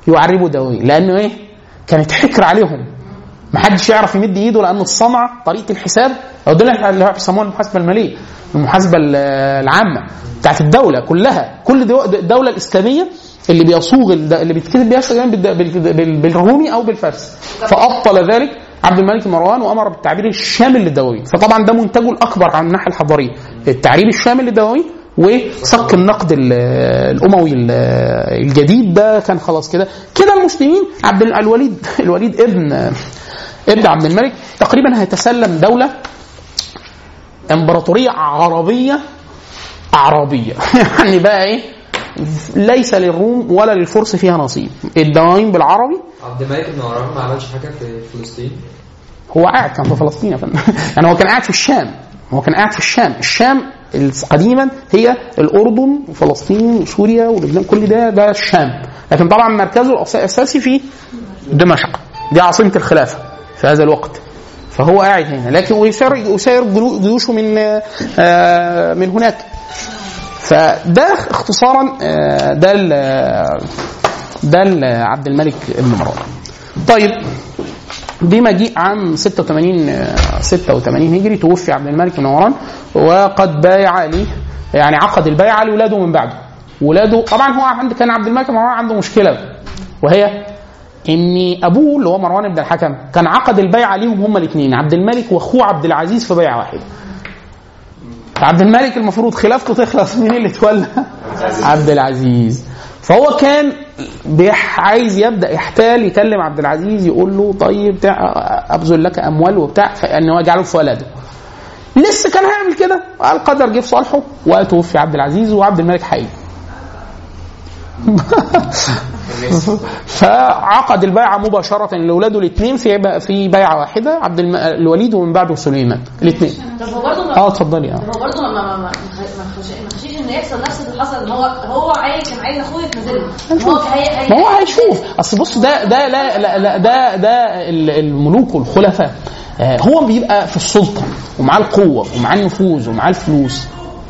يعربوا دواوين، لانه ايه كانت حكر عليهم، ما حدش يعرف يمد ايده، لان الصنعه طريقه الحساب او ده اللي هو بيسموها المحاسبه الماليه، المحاسبه العامه بتاعت الدوله كلها، كل الدوله الاسلاميه اللي بيصوغ اللي بيتكتب بيها بالرومي او بالفارسي. فابطل ذلك عبد الملك مروان وامر بالتعبير الشامل للدواوين. فطبعا ده منتجه الاكبر عن الناحيه الحضاريه، التعريب الشامل للدواوين وصك النقد الاموي الجديد ده كان خلاص كده كده. المسلمين عبد الوليد الوليد ابن ابن عبد الملك تقريبا هيتسلم دوله امبراطوريه عربيه اعرابيه يعني بقى ايه ليس للروم ولا للفرس فيها نصيب. الدواوين بالعربي. عبد الملك بن مروان ما عملش حاجه في فلسطين؟ هو قاعد كان في فلسطين يعني هو كان قاعد في الشام هو كان قاعد في الشام الشام قديما هي الأردن وفلسطين وسوريا ولبنان، كل ده ده الشام، لكن طبعا مركزه الأساسي في دمشق، دي عاصمة الخلافة في هذا الوقت، فهو قاعد هنا، لكن ويسير جيوشه من من هناك. فده اختصارا ده ده عبد الملك بن مروان. طيب بمجيء عام ستة وثمانين ستة وثمانين هجري توفي عبد الملك بن مروان، وقد بايع لي يعني عقد البيعه لاولاده من بعده. ولاده طبعا هو عند كان عبد الملك بن مروان عنده مشكله، وهي ان ابوه اللي هو مروان بن الحكم كان عقد البيعه ليهم هما الاثنين، عبد الملك واخوه عبد العزيز، في بيعه واحده. عبد الملك المفروض خلافته تخلص، مين اللي تولى؟ عبد العزيز. فهو كان عايز يبدا يحتال، يكلم عبد العزيز يقول له طيب ابذل لك اموال وبتاع، انه يجعله في ولده. لسه كان هيعمل كده، القدر جه في صالحه وتوفي عبد العزيز وعبد الملك حي. فعقد البيعه مباشره لاولاده الاثنين في في بيعه واحده، عبد الوليد ومن بعده سليمان الاثنين. طب هو برضه اه اتفضلي. اه هو برضه ما ما ما خشيش ان يحصل نفس اللي حصل، ان هو هو عايز كان عايز اخوه يتنزل له، هو هي ما هو هيشوف. اصل بص ده ده لا لا, لا ده ده الملوك والخلفاء هو بيبقى في السلطه ومعاه القوه ومعاه النفوذ ومعاه الفلوس.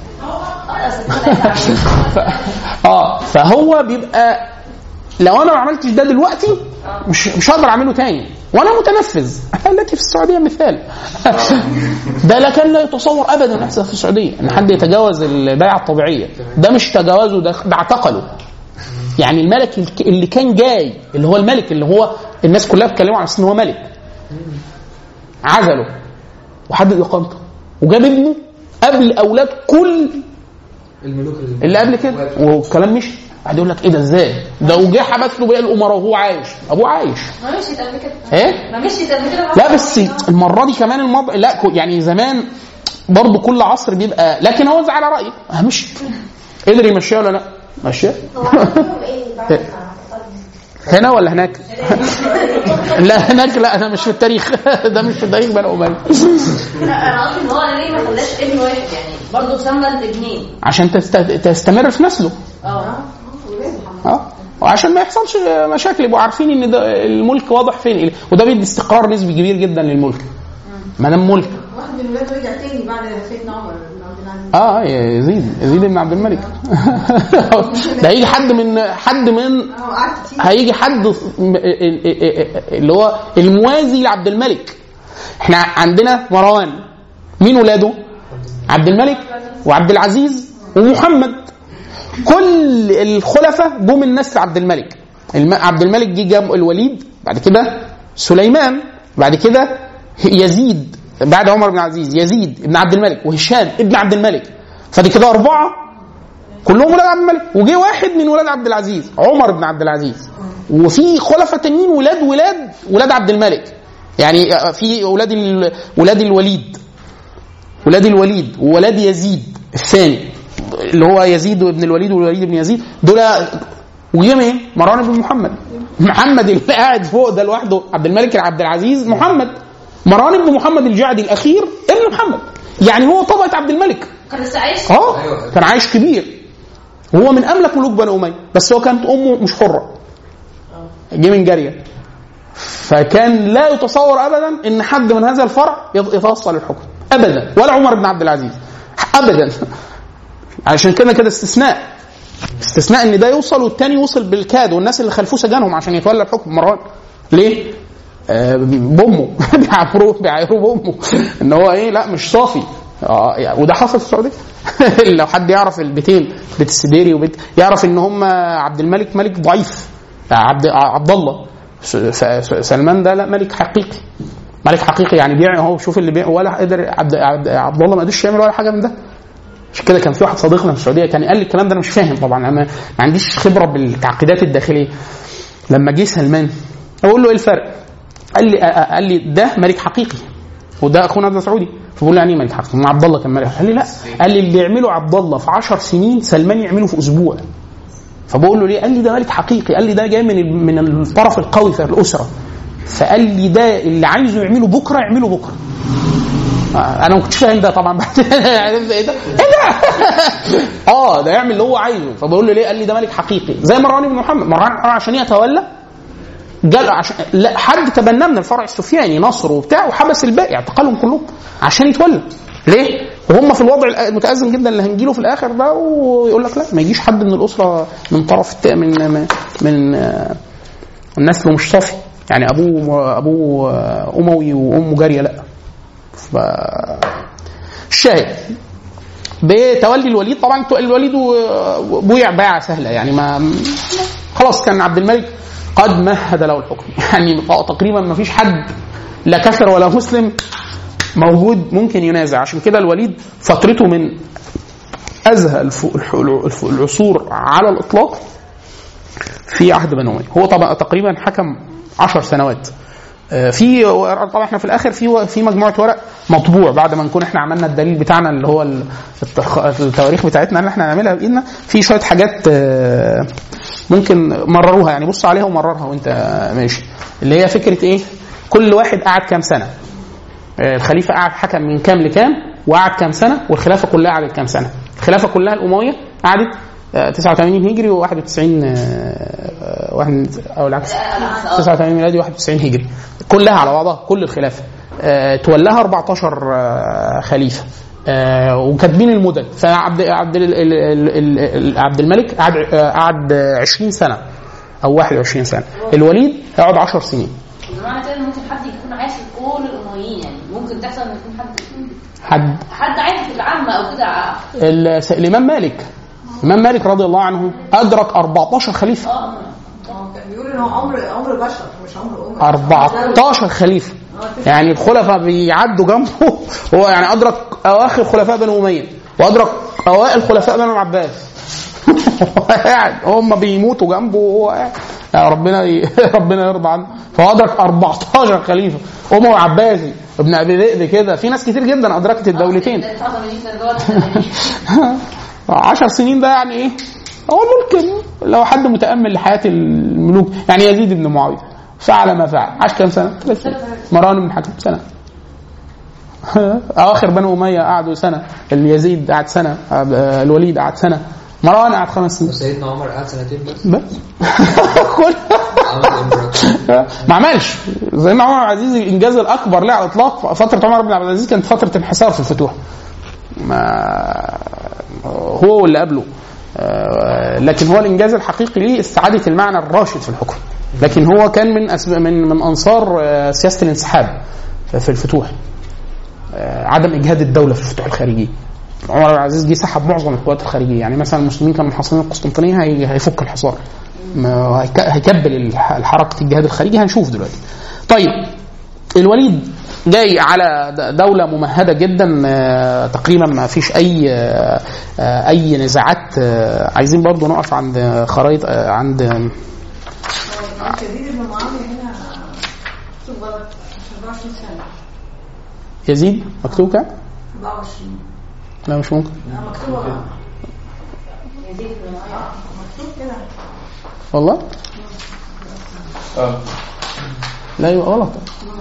ف... اه فهو بيبقى لو انا ما عملتش ده دلوقتي مش مش هقدر اعمله تاني، وانا متنفذ. التي في السعوديه مثال ده لا كان لا يتصور ابدا يحصل في السعوديه ان حد يتجاوز البيعه الطبيعيه. ده مش تجاوزه، ده ده اعتقله. يعني الملك اللي كان جاي اللي هو الملك اللي هو الناس كلها بتتكلموا على ان هو ملك، عزله وحدد اقامته وجاب ابنه قبل اولاد كل الملوك اللي قبل كده، والكلام مش واحد يقول لك ايه ده ازاي ده، وجه حبس له باقي الامراء وهو عايش، ابوه عايش. ما مشيت قبل كده ايه ما مشيت قبل كده. لا بس المره دي كمان الموضوع لا يعني زمان برضو كل عصر بيبقى، لكن هو على رايه مش قدر يمشيها ولا لا ماشيه. هنا ولا هناك؟ لا هناك لا، انا مش في التاريخ ده مش في التاريخ بقى امال. انا قصدي هو ليه ما خلاش ابن واحد يعني برضه سمى الابنين عشان تستمر في نسله. اه اه وعشان ما يحصلش مشاكل، يبقوا عارفين ان ده الملك واضح فين، وده بيدي استقرار نسبي كبير جدا للملك ما دام ملك. واحد من ولاده رجع تاني بعد سيدنا عمر بن عبد العزيز. اه يزيد يزيد بن عبد الملك ده هيجي حد من حد من هيجي حد اللي هو الموازي لعبد الملك. احنا عندنا مروان، مين ولاده؟ عبد الملك وعبد العزيز ومحمد. كل الخلفاء جم من نسل عبد الملك. عبد الملك جه جاب الوليد، بعد كده سليمان، بعد كده يزيد بعد عمر بن العزيز، يزيد ابن عبد الملك، وهشام ابن عبد الملك. فدي كده أربعة كلهم ولاد عبد الملك، وجي واحد من ولاد عبد العزيز عمر بن عبد العزيز. وفي خلفاء تانيين ولاد ولاد ولاد عبد الملك، يعني في ولاد ولاد الوليد ولاد الوليد وولاد يزيد الثاني اللي هو يزيد ابن الوليد والوليد ابن يزيد دول. وجمع مروان بن محمد محمد اللي قاعد فوق ده لوحده، عبد الملك عبد العزيز محمد، مروان بن محمد الجعدي الاخير ابن محمد. يعني هو طبقه عبد الملك كان لسه عايش. اه كان عايش كبير، وهو من املك ملوك بني اميه، بس هو كانت امه مش حره، جه من جاريه. فكان لا يتصور ابدا ان حد من هذا الفرع يتوصل للحكم ابدا، ولا عمر بن عبد العزيز ابدا. عشان كده كده استثناء استثناء ان ده يوصل والتاني يوصل بالكاد، والناس اللي خلفوه سجنهم عشان يتولى الحكم مروان. ليه؟ آه بامه بيعبروه بيعيروه بامه ان هو ايه، لا مش صافي. اه يعني وده حصل في السعوديه. لو حد يعرف البيتين، بيت السديري وبيت، يعرف ان هم عبد الملك ملك ضعيف، عبد عبد الله سلمان ده لا ملك حقيقي، ملك حقيقي يعني بيع هو. شوف اللي بيع ولا قدر عبد, عبد, عبد الله ما قدرش يعمل ولا حاجه من ده. عشان كده كان في واحد صديقنا في السعوديه كان قال لي الكلام ده، انا مش فاهم طبعا، انا ما عنديش خبره بالتعقيدات الداخليه. لما جه سلمان اقول له ايه الفرق، قال لي قال لي ده ملك حقيقي وده اخونا ده سعودي. فبقول له يعني ملك حقيقي؟ عبد الله كان ملك. قال لي لا، قال لي اللي يعمله عبد الله في عشر سنين سلمان يعمله في اسبوع. فبقول له ليه؟ قال لي ده ملك حقيقي، قال لي ده جاي من من الطرف القوي في الاسره، فقال لي ده اللي عايزه يعمله بكره يعمله بكره. انا ما كنتش فاهم ده طبعا. بعد عرفت ايه ده ايه ده اه ده يعمل اللي هو عايزه. فبقول له ليه؟ قال لي ده ملك حقيقي زي مروان بن محمد. مروان عشان يتولى جال عشان لا حد تبناه من الفرع السفياني نصر وبتاع وحبس الباقي اعتقلهم كلهم عشان يتولى. ليه؟ وهم في الوضع المتأزم جدا اللي هنجيله في الاخر ده، ويقول لك لا ما يجيش حد من الاسره من طرف من من, من النسل مش صافي، يعني ابوه ابوه اموي وامه جاريه لا. ف الشاهد بتولي الوليد طبعا الوليد بويع بيعه سهله يعني، ما خلاص كان عبد الملك قد مهد له الحكم، يعني تقريبا ما فيش حد لا كافر ولا مسلم موجود ممكن ينازع. عشان كده الوليد فترته من ازهى العصور على الاطلاق في عهد بنو أمية. هو طبعا تقريبا حكم عشر سنوات. في طبعا احنا في الاخر في في مجموعه ورق مطبوع بعد ما نكون احنا عملنا الدليل بتاعنا اللي هو التواريخ بتاعتنا اللي احنا هنعملها بايدنا، في شويه حاجات ممكن مرروها يعني، بص عليها ومررها وانت ماشي. اللي هي فكره ايه، كل واحد قعد كام سنه، الخليفه قعد حكم من كام لكام وقعد كام سنه، والخلافه كلها قعدت كام سنه. الخلافه كلها الامويه قعدت تسعة وثمانين هجري وواحد وتسعين واحد او العكس تسعة وثمانين ميلادي واحد وتسعين هجري كلها على بعضها كل الخلافه. تولاها أربعتاشر خليفه وكاتبين المدد. فعبد عبد عبد الملك قعد قعد عشرين سنه او واحد وعشرين سنه. الوليد قعد عشر سنين. بمعنى كده ممكن حد يكون عايش في كل الامويين، يعني ممكن تحصل ان يكون حد حد حد عايش في العامه او كده. الامام مالك الامام مالك رضي الله عنه ادرك أربعتاشر خليفه. اه بيقولوا انه عمر عمر بشر مش عمر امه. أربعتاشر خليفه يعني الخلفاء بيعدوا جنبه. هو يعني ادرك اواخر خلفاء بنو اميه وادرك اوائل خلفاء بنو العباس. قاعد هم بيموتوا جنبه وهو قاعد يا ربنا ي... ربنا يرضى عنه. فادرك أربعتاشر خليفه اموي عباسي ابن ابي ذئب كده. في ناس كتير جدا ادركت الدولتين. عشر سنين ده يعني ايه، هو ممكن لو حد متامل لحياه الملوك يعني يزيد بن معاويه فعل ما فعل، عاش كام سنه؟ ثلاث سنين. مروان بن الحكم سنه. اواخر بنو اميه قعدوا سنه، اليزيد قعد سنه، الوليد قعد سنه، مروان قعد خمس سنين. سيدنا عمر قعد سنتين بس بس كل ما عملش زي ما عمر عبد العزيز. الانجاز الاكبر له على الاطلاق فتره عمر بن عبد العزيز كانت فتره انحسار في الفتوح، ما هو واللي قبله. لكن هو الانجاز الحقيقي ليه استعاده المعنى الراشد في الحكم. لكن هو كان من من من انصار سياسه الانسحاب في الفتوح، عدم اجهاد الدوله في الفتوح الخارجيه. عمر بن العزيز جه سحب معظم القوات الخارجيه، يعني مثلا المسلمين كانوا محاصرين القسطنطينيه هيفك الحصار، هيكبل الحركه الجهاد الخارجي، هنشوف دلوقتي. طيب الوليد جاي على دولة ممهدة جدا، تقريبا ما فيش أي أي نزاعات. عايزين برضو نقف عند خرائط عند يزيد بن معاوية هنا مكتوب غلط أربعة وعشرين سنة. يزيد مكتوب كام؟ أربعة وعشرين. لا مش ممكن. لا مكتوب غلط. يزيد بن معاوية مكتوب كده. والله؟ اه لا يبقى غلط.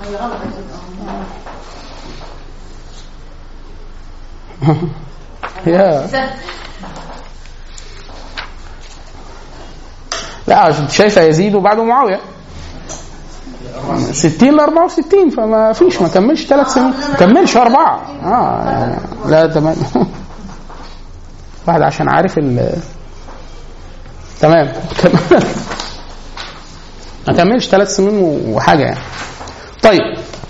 يا لا شايفه يزيد وبعده معاويه ستين ل أربعة وستين، فما فيش ما كملش ثلاث سنين، ما كملش أربعة. اه يعني لا تمام. واحد عشان عارف ال تمام ما كملش ثلاث سنين وحاجه يعني. طيب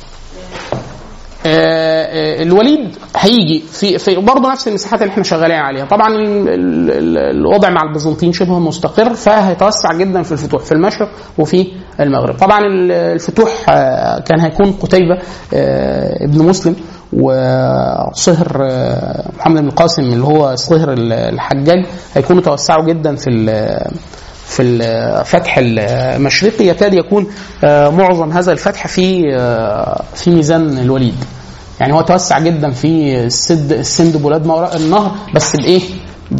آه الوليد هيجي في في برضه نفس المساحات اللي احنا شغالين عليها. طبعا الوضع مع البيزنطيين شبه مستقر، فهيتوسع جدا في الفتوح في المشرق وفي المغرب. طبعا الفتوح كان هيكون قتيبة ابن مسلم وصهر محمد بن القاسم اللي هو صهر الحجاج هيكونوا توسعوا جدا في في الفتح المشرقي. يكاد يكون معظم هذا الفتح في في ميزان الوليد، يعني هو توسع جدا في السد السند بلاد ما وراء النهر، بس بايه ب...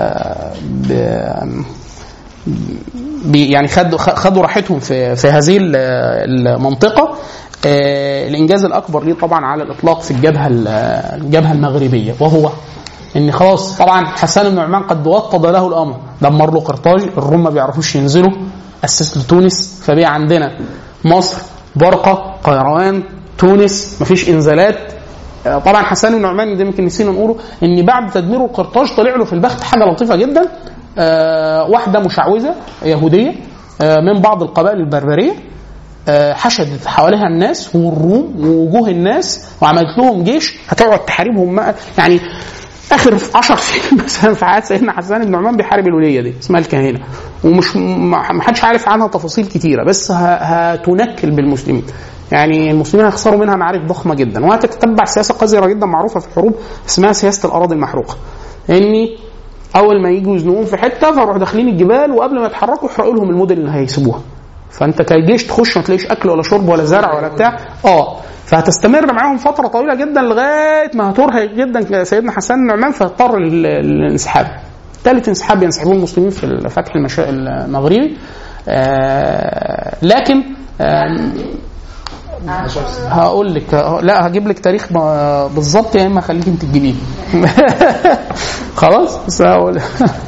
ب... يعني خدوا خدوا راحتهم في في هذه المنطقه. الانجاز الاكبر ليه طبعا على الاطلاق في الجبهه الجبهه المغربيه، وهو ان خلاص طبعا حسان بن عمان قد وطد له الامر، دمر له قرطاج، الروم ما بيعرفوش ينزلوا، اسس له تونس، فبقى عندنا مصر، برقه، قيروان، تونس، مفيش انزالات. طبعا حسان بن عمان ده ممكن نسينا نقوله ان بعد تدميره القرطاج طلع له في البخت حاجه لطيفه جدا، واحده مشعوذه يهوديه من بعض القبائل البربريه، حشدت حواليها الناس والروم ووجوه الناس وعملت لهم جيش هتقعد تحاربهم. يعني اخر عشر سنين مثلا في حياه سيدنا حسان بن عمان بيحارب الوليه دي اسمها الكهنه، ومش ما حدش عارف عنها تفاصيل كتيره، بس هتنكل بالمسلمين. يعني المسلمين هيخسروا منها معارك ضخمه جدا، وهتتبع سياسه قذره جدا معروفه في الحروب اسمها سياسه الاراضي المحروقه، اني اول ما يجوا يزنقون في حته فيروحوا داخلين الجبال، وقبل ما يتحركوا يحرقوا لهم المدن اللي هيسيبوها، فانت كجيش تخش ما تلاقيش اكل ولا شرب ولا زرع ولا بتاع. اه فهتستمر معاهم فتره طويله جدا لغايه ما هترهق جدا سيدنا حسان بن عمان، فاضطر للانسحاب. ثالث انسحاب ينسحبون المسلمين في الفتح المغربي. آه لكن آه هقول لك، لا هجيب لك تاريخ بالظبط يا اما خليك انت تجيبيه خلاص. بس هقول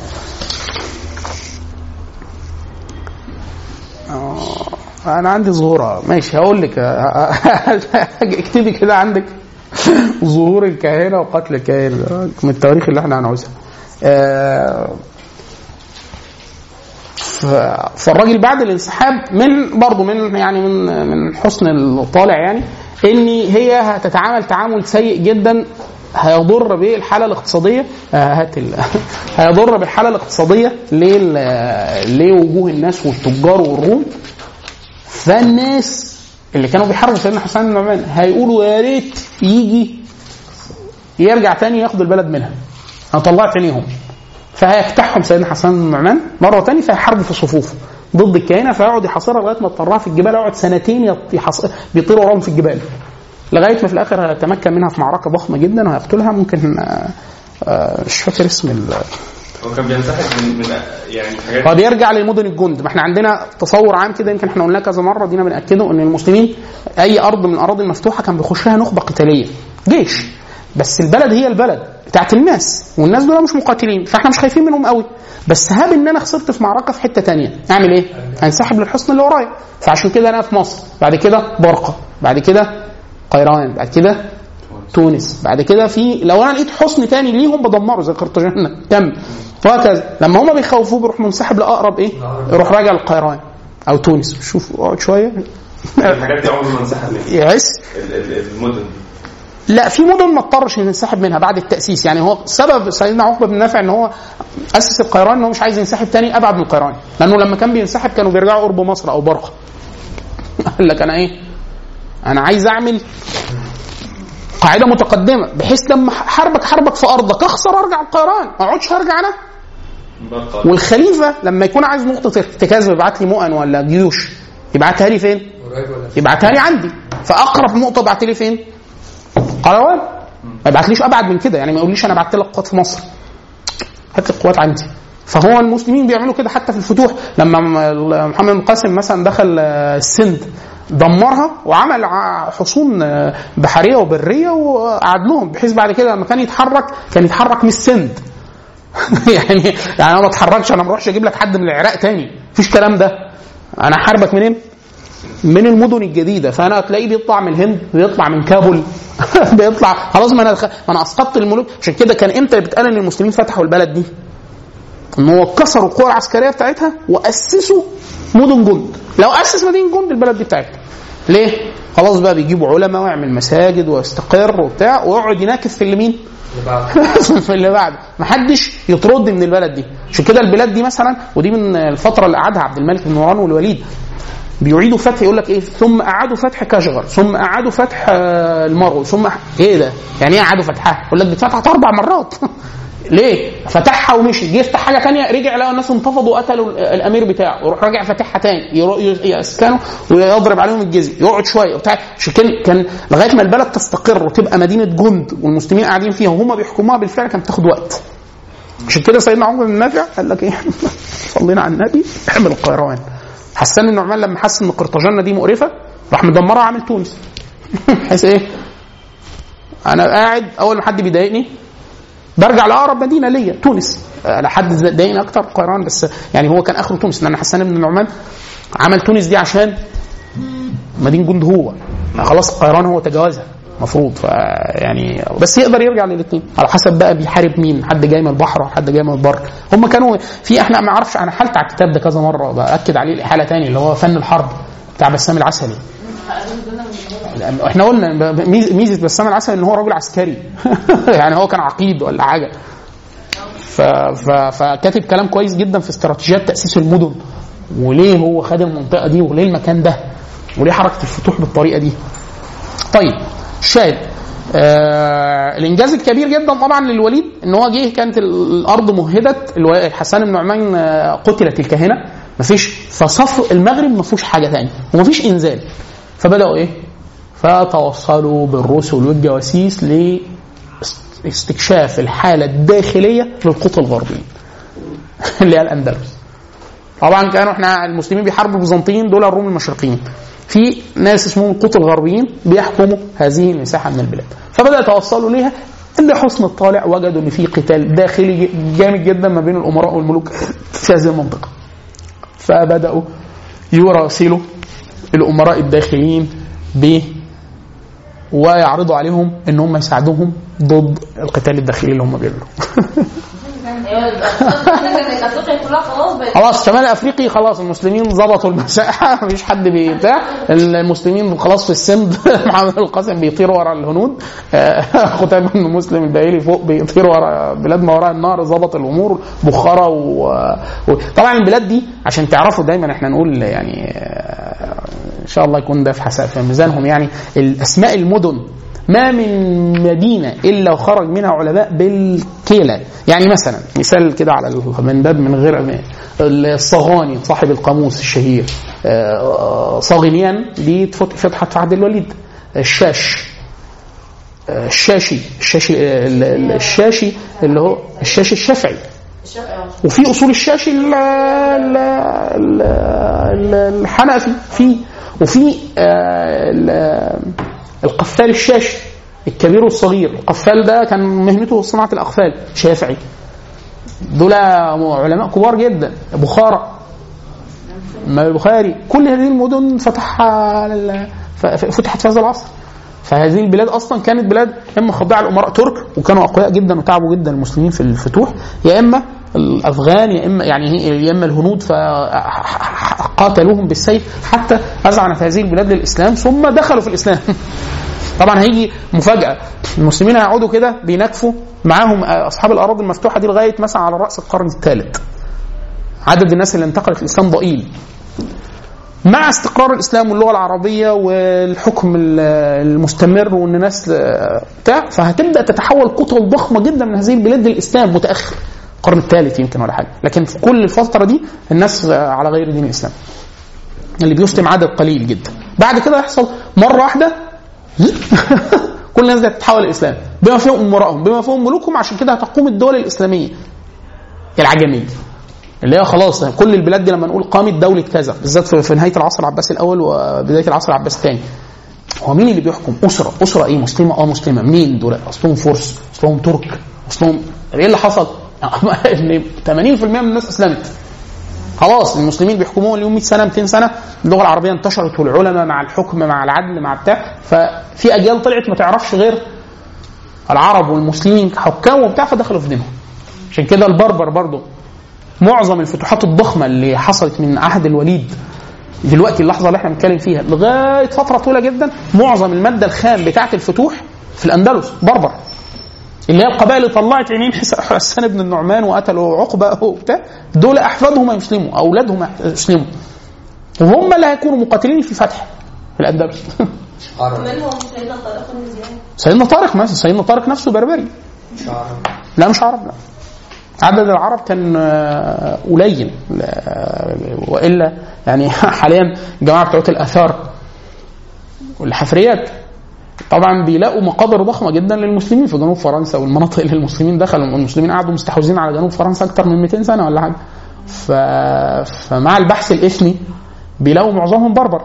انا عندي ظهورها ماشي، هقول لك اكتبي كده عندك ظهور الكهنه وقتل الكهنه من التواريخ اللي احنا هنعوزها. فالراجل بعد الانسحاب من برضه من يعني من من حسن الطالع يعني ان هي هتتعامل تعامل سيء جدا هيضر بالحاله الاقتصاديه هات هيضر بالحاله الاقتصاديه لوجوه الناس والتجار والروم. فالناس اللي كانوا بيحاربوا سيدنا حسان بن عمان هيقولوا يا ريت يجي يرجع تاني ياخد البلد منها، انا طلعت عينيهم. فهيفتحهم سيدنا حسان بن عمان مره تاني، فيحاربوا في صفوفه ضد الكهنه، فيقعد يحاصرها لغايه ما اضطرها في الجبال، يقعد سنتين بيطيروا وراهم في الجبال لغايه ما في الاخر هيتمكن منها في معركه ضخمه جدا وهيقتلها. ممكن مش فاكر اسم ال هو كان بينسحب من, من يعني حاجات هو بيرجع للمدن الجند. ما احنا عندنا تصور عام كده يمكن احنا قلناه كذا مره، دينا بنأكده ان المسلمين اي ارض من الاراضي المفتوحه كان بيخشها نخبه قتاليه جيش، بس البلد هي البلد بتاعت الناس، والناس دول مش مقاتلين، فاحنا مش خايفين منهم قوي. بس هاب ان انا خسرت في معركه في حته تانية اعمل ايه؟ هنسحب للحصن اللي ورايا. فعشان كده انا في مصر، بعد كده برقه، بعد كده قيروان، بعد كده تونس، بعد كده في لو انا لقيت حصن تاني ليهم بدمره زي قرطاجنة تم، وهكذا. لما هم بيخوفوه بيروح منسحب لاقرب ايه، يروح راجع للقيروان او تونس. شوف اقعد شويه الحاجات دي عمره ما انسحب منها يعس المدن. لا في مدن ما اضطرش ينسحب منها بعد التاسيس. يعني هو سبب سيدنا عقبه بن نافع ان هو اسس القيروان ان هو مش عايز ينسحب تاني ابعد من القيروان، لانه لما كان بينسحب كانوا بيرجعوا قرب مصر او برقه. قال لك انا ايه، انا عايز اعمل قاعده متقدمه بحيث لما حربك حربك في ارضك اخسر ارجع القيروان، ما اقعدش هرجع انا. والخليفه لما يكون عايز نقطه ارتكاز يبعت لي مؤن ولا جيوش، يبعتها لي فين؟ يبعتها لي عندي. فاقرب نقطه بعت لي فين؟ قيروان. ما يبعتليش ابعد من كده، يعني ما يقوليش انا بعت لك قوات في مصر، هات لي القوات عندي. فهو المسلمين بيعملوا كده حتى في الفتوح. لما محمد بن القاسم مثلا دخل السند دمرها وعمل حصون بحريه وبريه وقعد لهم، بحيث بعد كده لما كان يتحرك كان يتحرك من السند يعني يعني انا ما اتحركش، انا ما اروحش اجيب لك حد من العراق تاني، مفيش كلام ده. انا حاربك منين؟ من المدن الجديده. فانا هتلاقيه بيطلع من الهند، بيطلع من كابول بيطلع خلاص. ما انا دخل... ما انا اسقطت الملوك. عشان كده كان امتى بتقال ان المسلمين فتحوا البلد دي؟ ان هو كسروا القوى العسكريه بتاعتها واسسوا مدن جند. لو اسس مدينه جند البلد دي بتاعتها ليه؟ خلاص بقى بيجيبوا علماء ويعمل مساجد ويستقر وبتاع ويقعد يناكف في اللي مين؟ في اللي بعد. محدش يطرد من البلد دي. عشان كده البلاد دي مثلا، ودي من الفتره اللي قعدها عبد الملك بن مروان والوليد، بيعيدوا فتح، يقول لك ايه، ثم اعادوا فتح كاشغر، ثم اعادوا فتح المرو، ثم ايه ده؟ يعني ايه اعادوا فتحها؟ يقول لك دي اتفتحت اربع مرات. ليه؟ فتحها ومشي، جه يفتح حاجه ثانيه، رجع لقوا الناس انتفضوا وقتلوا الامير بتاعه، يروح راجع فاتحها ثاني، يسكنوا ويضرب عليهم الجزيه، يقعد شويه وبتاع. عشان كان لغايه ما البلد تستقر وتبقى مدينه جند والمسلمين قاعدين فيها وهم بيحكموها بالفعل، كانت تاخد وقت. عشان كده سيدنا عمر بن النافع قال لك ايه؟ صلينا على النبي، اعمل القيروان. حسان النعمان لما حس ان قرطاجنة دي مقرفه راح مدمرها عامل تونس. حس ايه؟ انا قاعد اول ما حد بيضايقني برجع لاقرب مدينه ليا تونس، لحد ضايقني اكتر قيروان، بس يعني هو كان اخره تونس، لان حسان بن النعمان عمل تونس دي عشان مدينه جند، هو خلاص قيروان هو تجاوزها مفروض، يعني بس يقدر يرجع للاثنين على حسب بقى بيحارب مين، حد جاي من البحر حد جاي من البر. هم كانوا في، احنا ما اعرفش، انا حلت على الكتاب ده كذا مره باكد عليه الاحاله تاني، اللي هو فن الحرب بتاع بسام العسلي. احنا قلنا ميزه بسام العسلي ان هو راجل عسكري. يعني هو كان عقيد ولا حاجه، فكاتب كلام كويس جدا في استراتيجيات تاسيس المدن، وليه هو خد المنطقه دي، وليه المكان ده، وليه حركه الفتوح بالطريقه دي. طيب شاهد آه الانجاز الكبير جدا طبعا للوليد ان هو جه كانت الارض مهدت، حسان بن نعمان قتلت الكهنه، مفيش، فصف المغرب ما فيهوش حاجه ثانيه ومفيش انزال، فبداوا ايه؟ فتوصلوا بالرسل والجواسيس لاستكشاف الحاله الداخليه للقطب الغربيين اللي هي الاندلس. طبعا كانوا احنا المسلمين بيحاربوا البيزنطيين، دول الروم المشرقيين، في ناس اسمهم القطب الغربيين بيحكموا هذه المساحه من البلاد، فبدا يتوصلوا ليها. اللي حسن الطالع وجدوا ان في قتال داخلي جامد جدا ما بين الامراء والملوك في هذه المنطقه، فبداوا يراسلوا الامراء الداخليين ب ويعرضوا عليهم ان هم يساعدوهم ضد القتال الداخلي اللي هم بيعملوه. خلاص شمال افريقي خلاص المسلمين ضبطوا المساحه، مفيش حد بتاع، المسلمين خلاص في السند. محمد القاسم بيطيروا ورا الهنود، ختام بن مسلم البايلي فوق بيطيروا ورا بلاد ما وراء النهر، ضبط الامور. بخارى وطبعا البلاد دي عشان تعرفوا دايما احنا نقول يعني ان شاء الله يكون ده في ميزانهم، يعني الاسماء المدن ما من مدينة إلا وخرج منها علماء بالكيلة. يعني مثلا مثال كده على من باب من غير الصغاني صاحب القاموس الشهير، صاغنيان دي فتحت في عهد الوليد. الشاش الشاشي الشاشي الشاشي اللي هو الشاشي الشافعي، وفي أصول الشاشي الحنفي فيه، وفي القفال الشاشي الكبير والصغير. القفال ده كان مهنته صناعة الأقفال، شافعي. دول علماء كبار جدا. بخارى البخاري، كل هذه المدن فتحها فتحت في هذا العصر. فهذه البلاد أصلا كانت بلاد إما خاضعة الأمراء ترك وكانوا أقوياء جدا وتعبوا جدا المسلمين في الفتوح، يا إما الأفغان، يا إما يعني يا إما الهنود فقاتلوهم بالسيف حتى أذعنت هذه البلاد للإسلام ثم دخلوا في الإسلام. طبعا هيجي مفاجأة، المسلمين هيقعدوا كده بينكفوا معاهم أصحاب الأراضي المفتوحة دي لغاية مثلا على رأس القرن الثالث. عدد الناس اللي انتقلت في الإسلام ضئيل. مع استقرار الإسلام واللغة العربية والحكم المستمر وأن الناس بتاع، فهتبدأ تتحول قطر ضخمة جدا من هذه البلاد للإسلام متأخر القرن الثالث يمكن ولا حاجة. لكن في كل الفترة دي الناس على غير دين الإسلام، اللي بيسلم عدد قليل جدا. بعد كده يحصل مرة واحدة كل الناس دي تتحول الإسلام بما فيهم أمراءهم بما فيهم ملوكهم. عشان كده هتقوم الدول الإسلامية العجمية اللي هي خلاص كل البلاد دي لما نقول قامت دولة كذا، بالذات في نهاية العصر العباسي الأول وبداية العصر العباسي الثاني. هو مين اللي بيحكم؟ أسرة أسرة إيه؟ مسلمة أو مسلمة. منين دول؟ أصلهم فرس، أصلهم ترك، أصلهم إيه اللي حصل؟ ثمانين بالمئة من الناس أسلمت. خلاص المسلمين بيحكموه اليوم مئة سنة مئتين سنة، اللغة العربية انتشرت والعلماء مع الحكم مع العدل مع بتاع، ففي أجيال طلعت ما تعرفش غير العرب والمسلمين حكام وبتاع، فدخلوا في دينهم. عشان كده البربر برضو معظم الفتوحات الضخمه اللي حصلت من عهد الوليد دلوقتي اللحظه اللي احنا بنتكلم فيها لغايه فتره طويله جدا، معظم الماده الخام بتاعه الفتوح في الاندلس بربر، اللي هي القبائل اللي طلعت عينين حسان بن النعمان وقتلوا عقبه وبتاع، دول احفادهم يسلموا، اولادهم يسلموا، وهم اللي هيكونوا مقاتلين في الفتح في الاندلس. منهم سيدنا طارق بن زياد. سيدنا طارق مثلا، سيدنا طارق نفسه بربري. مش عرب. لا مش عرب، لا. عدد العرب كان قليل، والا يعني حاليا الجماعه بتوع الاثار والحفريات طبعا بيلاقوا مقابر ضخمه جدا للمسلمين في جنوب فرنسا والمناطق اللي المسلمين دخلوا، المسلمين قعدوا مستحوذين على جنوب فرنسا اكتر من مئتين سنه ولا حاجه. ف... فمع البحث الاثني بيلاقوا معظمهم بربر.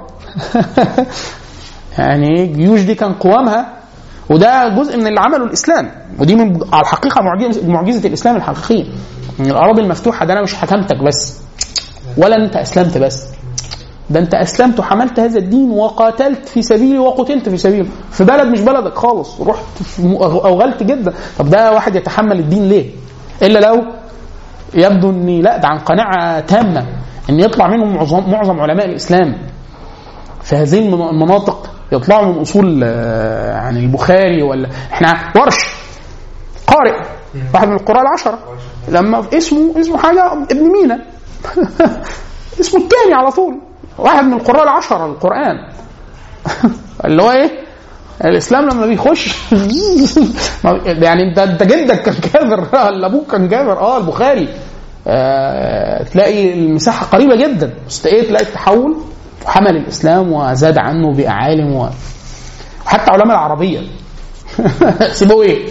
يعني الجيوش دي كان قوامها، وده جزء من اللي عمله الاسلام، ودي من على الحقيقه معجزه معجزه الاسلام الحقيقيه. من الاراضي المفتوحه ده انا مش حكمتك بس، ولا انت اسلمت بس، ده انت اسلمت وحملت هذا الدين وقاتلت في سبيلي وقتلت في سبيله في بلد مش بلدك خالص، رحت اوغلت جدا. طب ده واحد يتحمل الدين ليه؟ الا لو يبدو اني لا، ده عن قناعه تامه ان يطلع منهم معظم, معظم علماء الاسلام في هذه المناطق، يطلعوا من اصول يعني البخاري، ولا احنا ورش قارئ واحد من القراء العشره لما اسمه اسمه حاجه ابن مينا اسمه الثاني على طول واحد من القراء العشره القران. اللي هو ايه الاسلام لما بيخش يعني انت انت جدك كان كافر ولا ابوك كان كافر، اه البخاري آه تلاقي المساحه قريبه جدا، بس ايه تلاقي التحول وحمل الاسلام وزاد عنه باعالم و... وحتى علماء العربيه سيبويه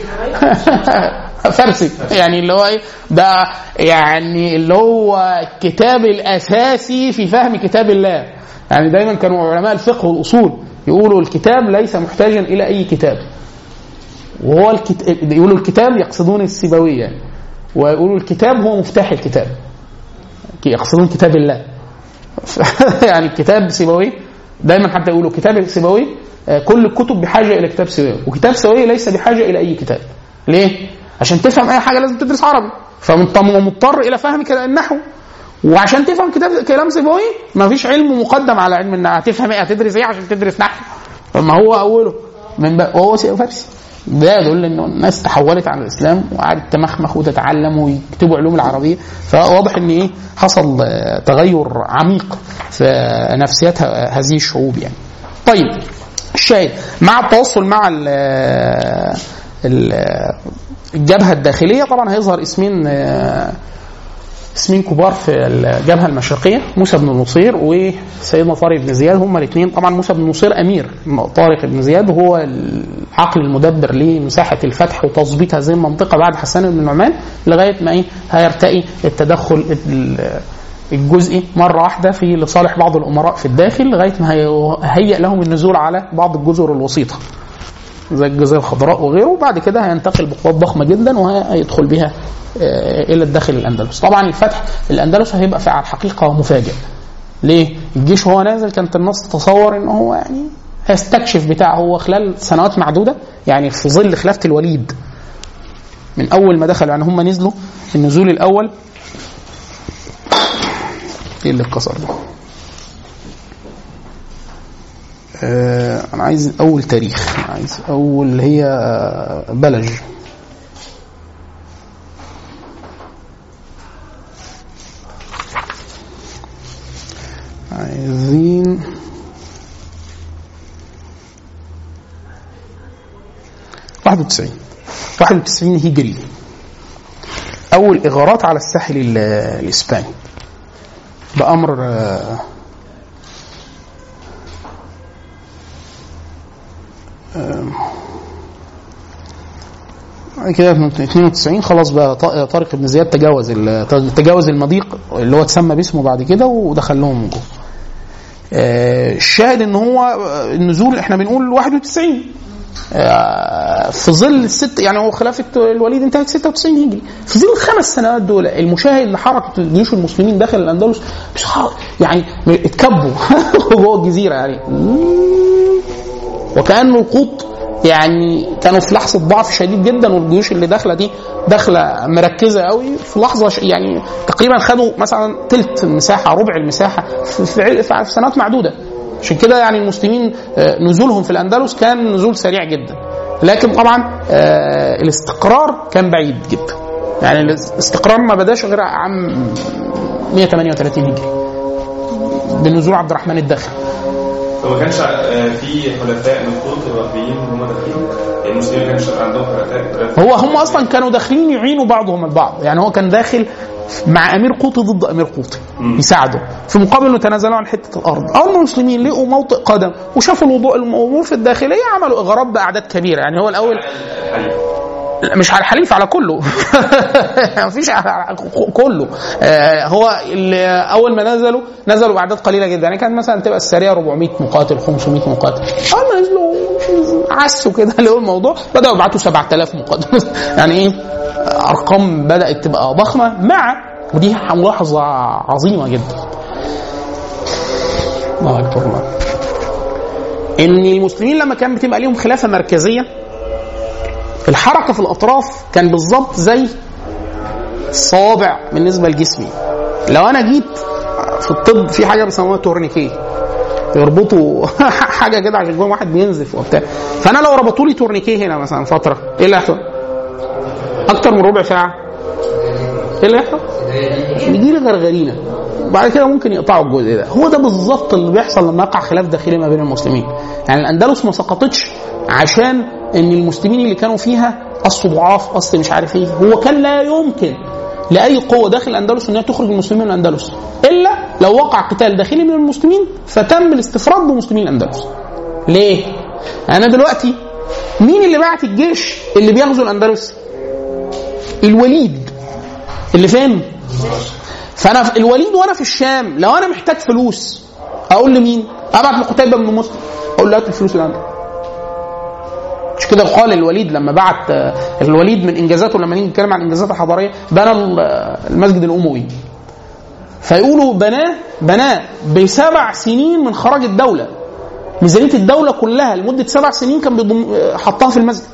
فارسي، يعني اللي هو ايه ده، يعني اللي هو الكتاب الاساسي في فهم كتاب الله. يعني دايما كانوا علماء الفقه والاصول يقولوا الكتاب ليس محتاجا الى اي كتاب، وهو الكتاب يقولوا الكتاب يقصدون السيبويه يعني، ويقولوا الكتاب هو مفتاح الكتاب، يقصدون كتاب الله. يعني الكتاب سيبويه دايما حتى يقولوا كتاب سيبويه كل الكتب بحاجه الى كتاب سيبويه، وكتاب سيبويه ليس بحاجه الى اي كتاب. ليه؟ عشان تفهم اي حاجه لازم تدرس عربي، فانت مضطر الى فهم النحو، وعشان تفهم كتاب كلام سيبويه ما فيش علم مقدم على علم النحو. هتفهم ايه؟ هتدرس ايه عشان تدرس نحو؟ ما هو اوله من وهو فارسي. ده يدل انه الناس تحولت على الاسلام وقعدت تمخمخ وتتعلم ويكتبوا علوم العربيه، فواضح ان ايه حصل تغير عميق في نفسيات هذه الشعوب يعني. طيب الشاهد مع التواصل مع الجبهه الداخليه طبعا هيظهر اسمين اسمين كبار في الجبهه المشرقيه، موسى بن نصير وسيدنا طارق بن زياد. هما الاثنين طبعا موسى بن نصير امير، طارق بن زياد هو العقل المدبر لمساحه الفتح وتظبيط هذه المنطقه بعد حسان بن النعمان، لغايه ما ايه هيرتقي التدخل الجزئي مره واحده في لصالح بعض الامراء في الداخل، لغايه ما هيئ لهم النزول على بعض الجزر الوسيطه زي الجزيره الخضراء وغيره، وبعد كده هينتقل بقوات ضخمه جدا وهيدخل بها الى الداخل الاندلس. طبعا الفتح الاندلس هيبقى على الحقيقه مفاجئ. ليه؟ الجيش هو نازل كانت الناس تتصور ان هو يعني هيستكشف بتاعه هو خلال سنوات معدوده، يعني في ظل خلافه الوليد من اول ما دخلوا، يعني هم نزلوا النزول الاول ايه اللي اتكسر ده؟ آه انا عايز اول تاريخ، أنا عايز اول اللي هي بلج. عايزين واحد وتسعين واحد وتسعين هجري، اول اغارات على الساحل الاسباني بامر كده اثنين وتسعين خلاص بقى طارق بن زياد تجاوز تجاوز المضيق اللي هو تسمى باسمه بعد كده ودخل لهم من جوه. الشاهد ان هو النزول احنا بنقول واحد وتسعين في ظل الست، يعني هو خلافه الوليد انتهت ستة وتسعين هجري، في ظل الخمس سنوات دول المشاهد لحركه جيوش المسلمين داخل الاندلس يعني اتكبوا جوه الجزيره، يعني وكانه القوط يعني كانوا في لحظه ضعف شديد جدا، والجيوش اللي داخله دي داخله مركزه قوي في لحظه يعني تقريبا خدوا مثلا ثلث المساحه ربع المساحه في, في, في سنوات معدوده. عشان كده يعني المسلمين نزولهم في الاندلس كان نزول سريع جدا، لكن طبعا الاستقرار كان بعيد جدا. يعني الاستقرار ما بداش غير عام مئة وثمانية وثلاثين هجري بنزول عبد الرحمن الداخل. فما كانش في حلفاء من القوط الغربيين هم داخلين، المسلمين ما كانش عندهم حلفاء. هو هم اصلا كانوا داخلين يعينوا بعضهم البعض، يعني هو كان داخل مع امير قوطي ضد امير قوطي يساعده، في مقابل انه تنازلوا عن حته الارض. اول ما المسلمين لقوا موطئ قدم وشافوا الوضوء الامور في الداخليه عملوا اغراب باعداد كبيره. يعني هو الاول مش على الحليف، على كله مفيش على كله. آه هو اللي اول ما نزلوا نزلوا باعداد قليله جدا، يعني كانت مثلا تبقى السريه أربعمئة مقاتل خمسمئة مقاتل. اول ما نزلوا عسوا كده اللي الموضوع بداوا يبعتوا سبعة آلاف مقاتل يعني ايه ارقام بدات تبقى ضخمه، مع ودي ملاحظه عظيمه جدا الله اكبر الله، ان المسلمين لما كان بتبقى ليهم خلافه مركزيه الحركه في الاطراف كان بالظبط زي الصوابع بالنسبه لجسمي. لو انا جيت في الطب في حاجه بيسموها تورنيكيه، يربطوا حاجه كده عشان يكون واحد بينزف وبتاع، فانا لو ربطوا لي تورنيكيه هنا مثلا فتره ايه اللي هيحصل؟ اكتر من ربع ساعه ايه اللي هيحصل؟ يجي لي غرغرينه وبعد كده ممكن يقطعوا الجزء ده. هو ده بالظبط اللي بيحصل لما يقع خلاف داخلي ما بين المسلمين. يعني الاندلس ما سقطتش عشان ان المسلمين اللي كانوا فيها اصل ضعاف اصل مش عارف ايه، هو كان لا يمكن لاي قوه داخل الاندلس انها تخرج المسلمين من الاندلس الا لو وقع قتال داخلي من المسلمين فتم الاستفراد بمسلمين الاندلس. ليه؟ انا دلوقتي مين اللي بعت الجيش اللي بيغزو الاندلس؟ الوليد اللي فين؟ فانا في الوليد وانا في الشام لو انا محتاج فلوس اقول لمين؟ ابعت لقتيبة بن مسلم اقول له هات الفلوس اللي عندك. مش كده قال الوليد لما بعت الوليد من انجازاته، لما نيجي نتكلم عن انجازاته الحضاريه بنى المسجد الاموي، فيقولوا بناه بناه بسبع سنين من خراج الدوله، ميزانيه الدوله كلها لمده سبع سنين كان بيضم حطها في المسجد.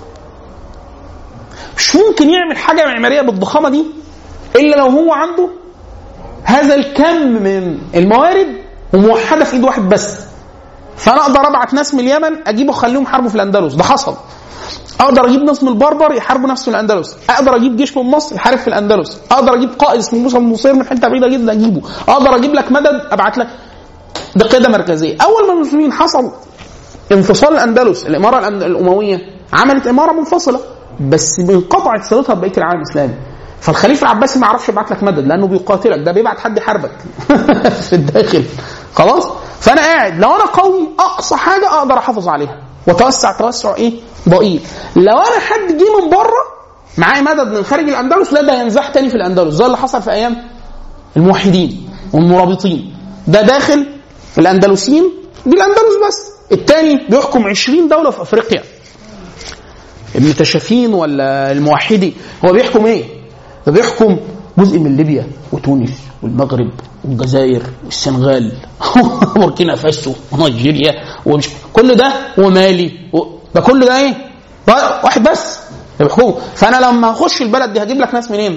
مش ممكن يعمل حاجه معماريه بالضخامه دي الا لو هو عنده هذا الكم من الموارد وموحده في ايد واحد بس. فانا اقدر ابعت ناس من اليمن اجيبه اخليهم يحاربوا في الاندلس، ده حصل. اقدر اجيب ناس من البربر يحاربوا نفس في الاندلس، اقدر اجيب جيش من مصر يحارب في الاندلس، اقدر اجيب قائد اسمه موسى بن نصير من حته بعيده جدا اجيبه، اقدر اجيب لك مدد ابعت لك. ده قياده مركزيه. اول ما المسلمين حصل انفصال الاندلس، الاماره الامويه عملت اماره منفصله بس انقطعت صلتها ببقيه العالم الاسلامي. فالخليفه العباسي ما عرفش يبعت لك مدد لانه بيقاتلك، ده بيبعت حد يحاربك في الداخل. خلاص؟ فانا قاعد لو انا قوي اقصى حاجه اقدر احافظ عليها وتوسع توسع ايه ضئيل. لو انا حد جه من بره معايا مدد من خارج الاندلس لا ده ينزح تاني في الاندلس، زي اللي حصل في ايام الموحدين والمرابطين. ده داخل الاندلسيين دي الاندلس بس، الثاني بيحكم عشرين دوله في افريقيا. ابن تشافين ولا الموحدي هو بيحكم ايه؟ ده بيحكم جزء من ليبيا وتونس والمغرب والجزائر والسنغال وبوركينا فاسو ونيجيريا ومش كل ده ومالي و... ده كل ده ايه؟ واحد بس بيحكمه. فانا لما اخش البلد دي هجيب لك ناس منين؟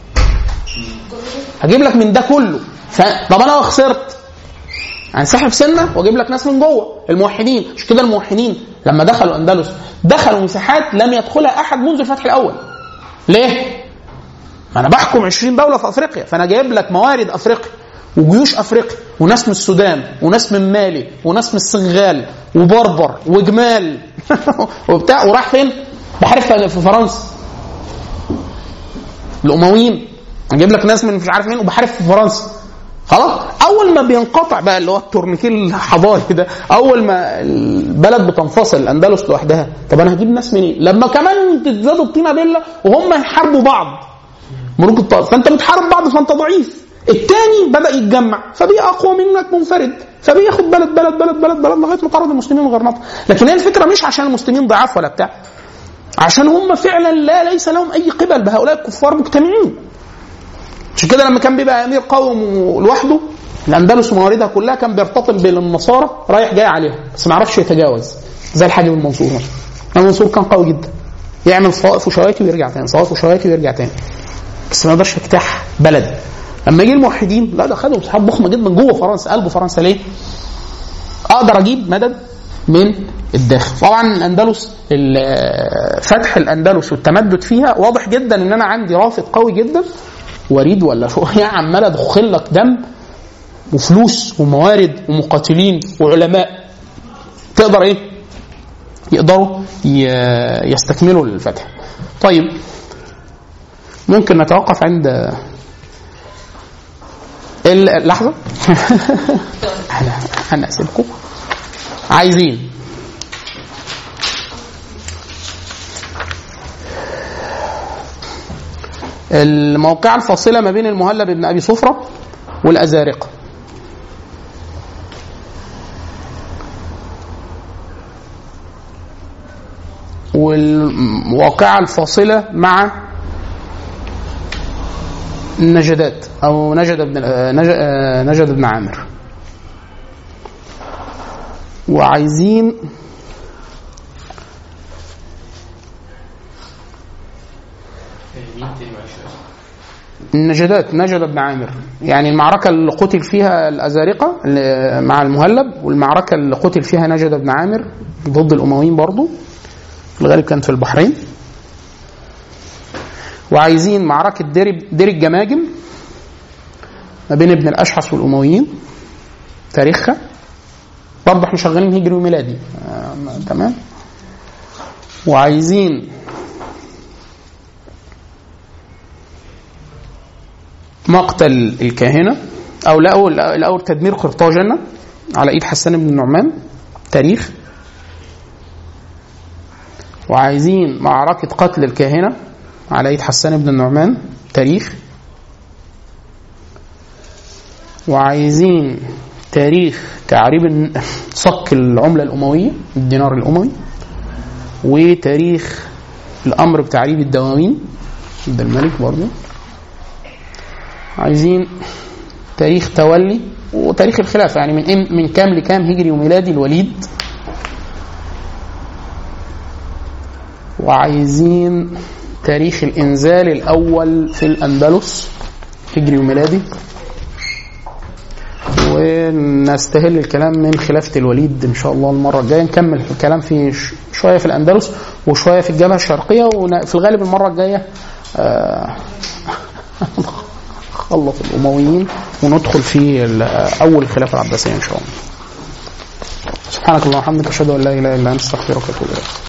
هجيب لك من ده كله. ف... طب انا لو خسرت هنسحب سنه واجيب لك ناس من جوه الموحدين. مش كده الموحدين لما دخلوا الاندلس دخلوا مساحات لم يدخلها احد منذ الفتح الاول. ليه؟ انا بحكم عشرين دوله في افريقيا، فانا جايب لك موارد افريقيا وجيوش افريقيا وناس من السودان وناس من مالي وناس من السنغال وبربر وجمال وبتاع. وراح فين؟ بحارب في فرنسا الامويين، اجيب لك ناس من مش عارف مين وبحارب في فرنسا. خلاص؟ اول ما بينقطع بقى اللي هو التورنيكي الحضاري ده، اول ما البلد بتنفصل الاندلس لوحدها، طب انا هجيب ناس منين؟ لما كمان تتزادوا الطينه بيلا وهم يحاربوا بعض ملوك الطائف، فانت بتحارب بعض فانت ضعيف. الثاني بدا يتجمع فبقى اقوى منك منفرد، فبياخد بلد بلد بلد بلد بلد لغايه ما طرد المسلمين من غرناطه. لكن هي الفكره مش عشان المسلمين ضعاف ولا بتاع، عشان هم فعلا لا ليس لهم اي قبل بهؤلاء الكفار مجتمعين. عشان كده لما كان بيبقى امير قوم لوحده الاندلس ومواردها كلها كان بيرتطم بالنصارى رايح جاي عليهم بس ما عرفش يتجاوز، زي الحاجب المنصور المنصور كان قوي جدا، يعمل صائف وشواكي ويرجع تاني، صائف وشواكي ويرجع تاني، بس ما يقدرش يجتاح بلد. لما يجي الموحدين لا ده خدوا مساحات ضخمه جدا جوه فرنسا، قلب فرنسا. ليه؟ اقدر اجيب مدد من الداخل. طبعا الاندلس، فتح الاندلس والتمدد فيها واضح جدا ان انا عندي رافد قوي جدا، وريد ولا شو يعني، عمال ادخل لك دم وفلوس وموارد ومقاتلين وعلماء تقدر ايه يقدروا يستكملوا الفتح. طيب ممكن نتوقف عند اللحظه. انا اسيبكم عايزين الموقع الفاصله ما بين المهلب بن ابي صفره والازارقه. والواقعة الفاصلة مع النجدات أو نجد بن نجد بن عامر. وعايزين النجدات، نجد بن عامر، يعني المعركة اللي قتل فيها الأزارقة مع المهلب، والمعركة اللي قتل فيها نجد بن عامر ضد الأمويين برضو، في الغالب كانت في البحرين. وعايزين معركة دير الجماجم ما بين ابن الأشعث والأمويين، تاريخها برضه احنا شغالين هجري وميلادي. آه، تمام. وعايزين مقتل الكاهنة أو الأول تدمير قرطاجنة على إيد حسان بن النعمان، تاريخ. وعايزين معركة قتل الكاهنة على يد حسان بن النعمان، تاريخ. وعايزين تاريخ تعريب صك العملة الأموية، الدينار الأموي، وتاريخ الأمر بتعريب الدواوين عند الملك برضه. عايزين تاريخ تولي وتاريخ الخلافة، يعني من من كام لكام هجري وميلادي الوليد. وعايزين تاريخ الإنزال الأول في الأندلس هجري وميلادي. ونستهل الكلام من خلافة الوليد إن شاء الله المرة الجاية. نكمل الكلام في شوية في الأندلس وشوية في الجبهة الشرقية، وفي الغالب المرة الجاية خلص الأمويين وندخل في أول الخلافة العباسية إن شاء الله. سبحانك اللهم وبحمدك أشهد أن لا إله إلا أنت أستغفرك وأتوب إليك.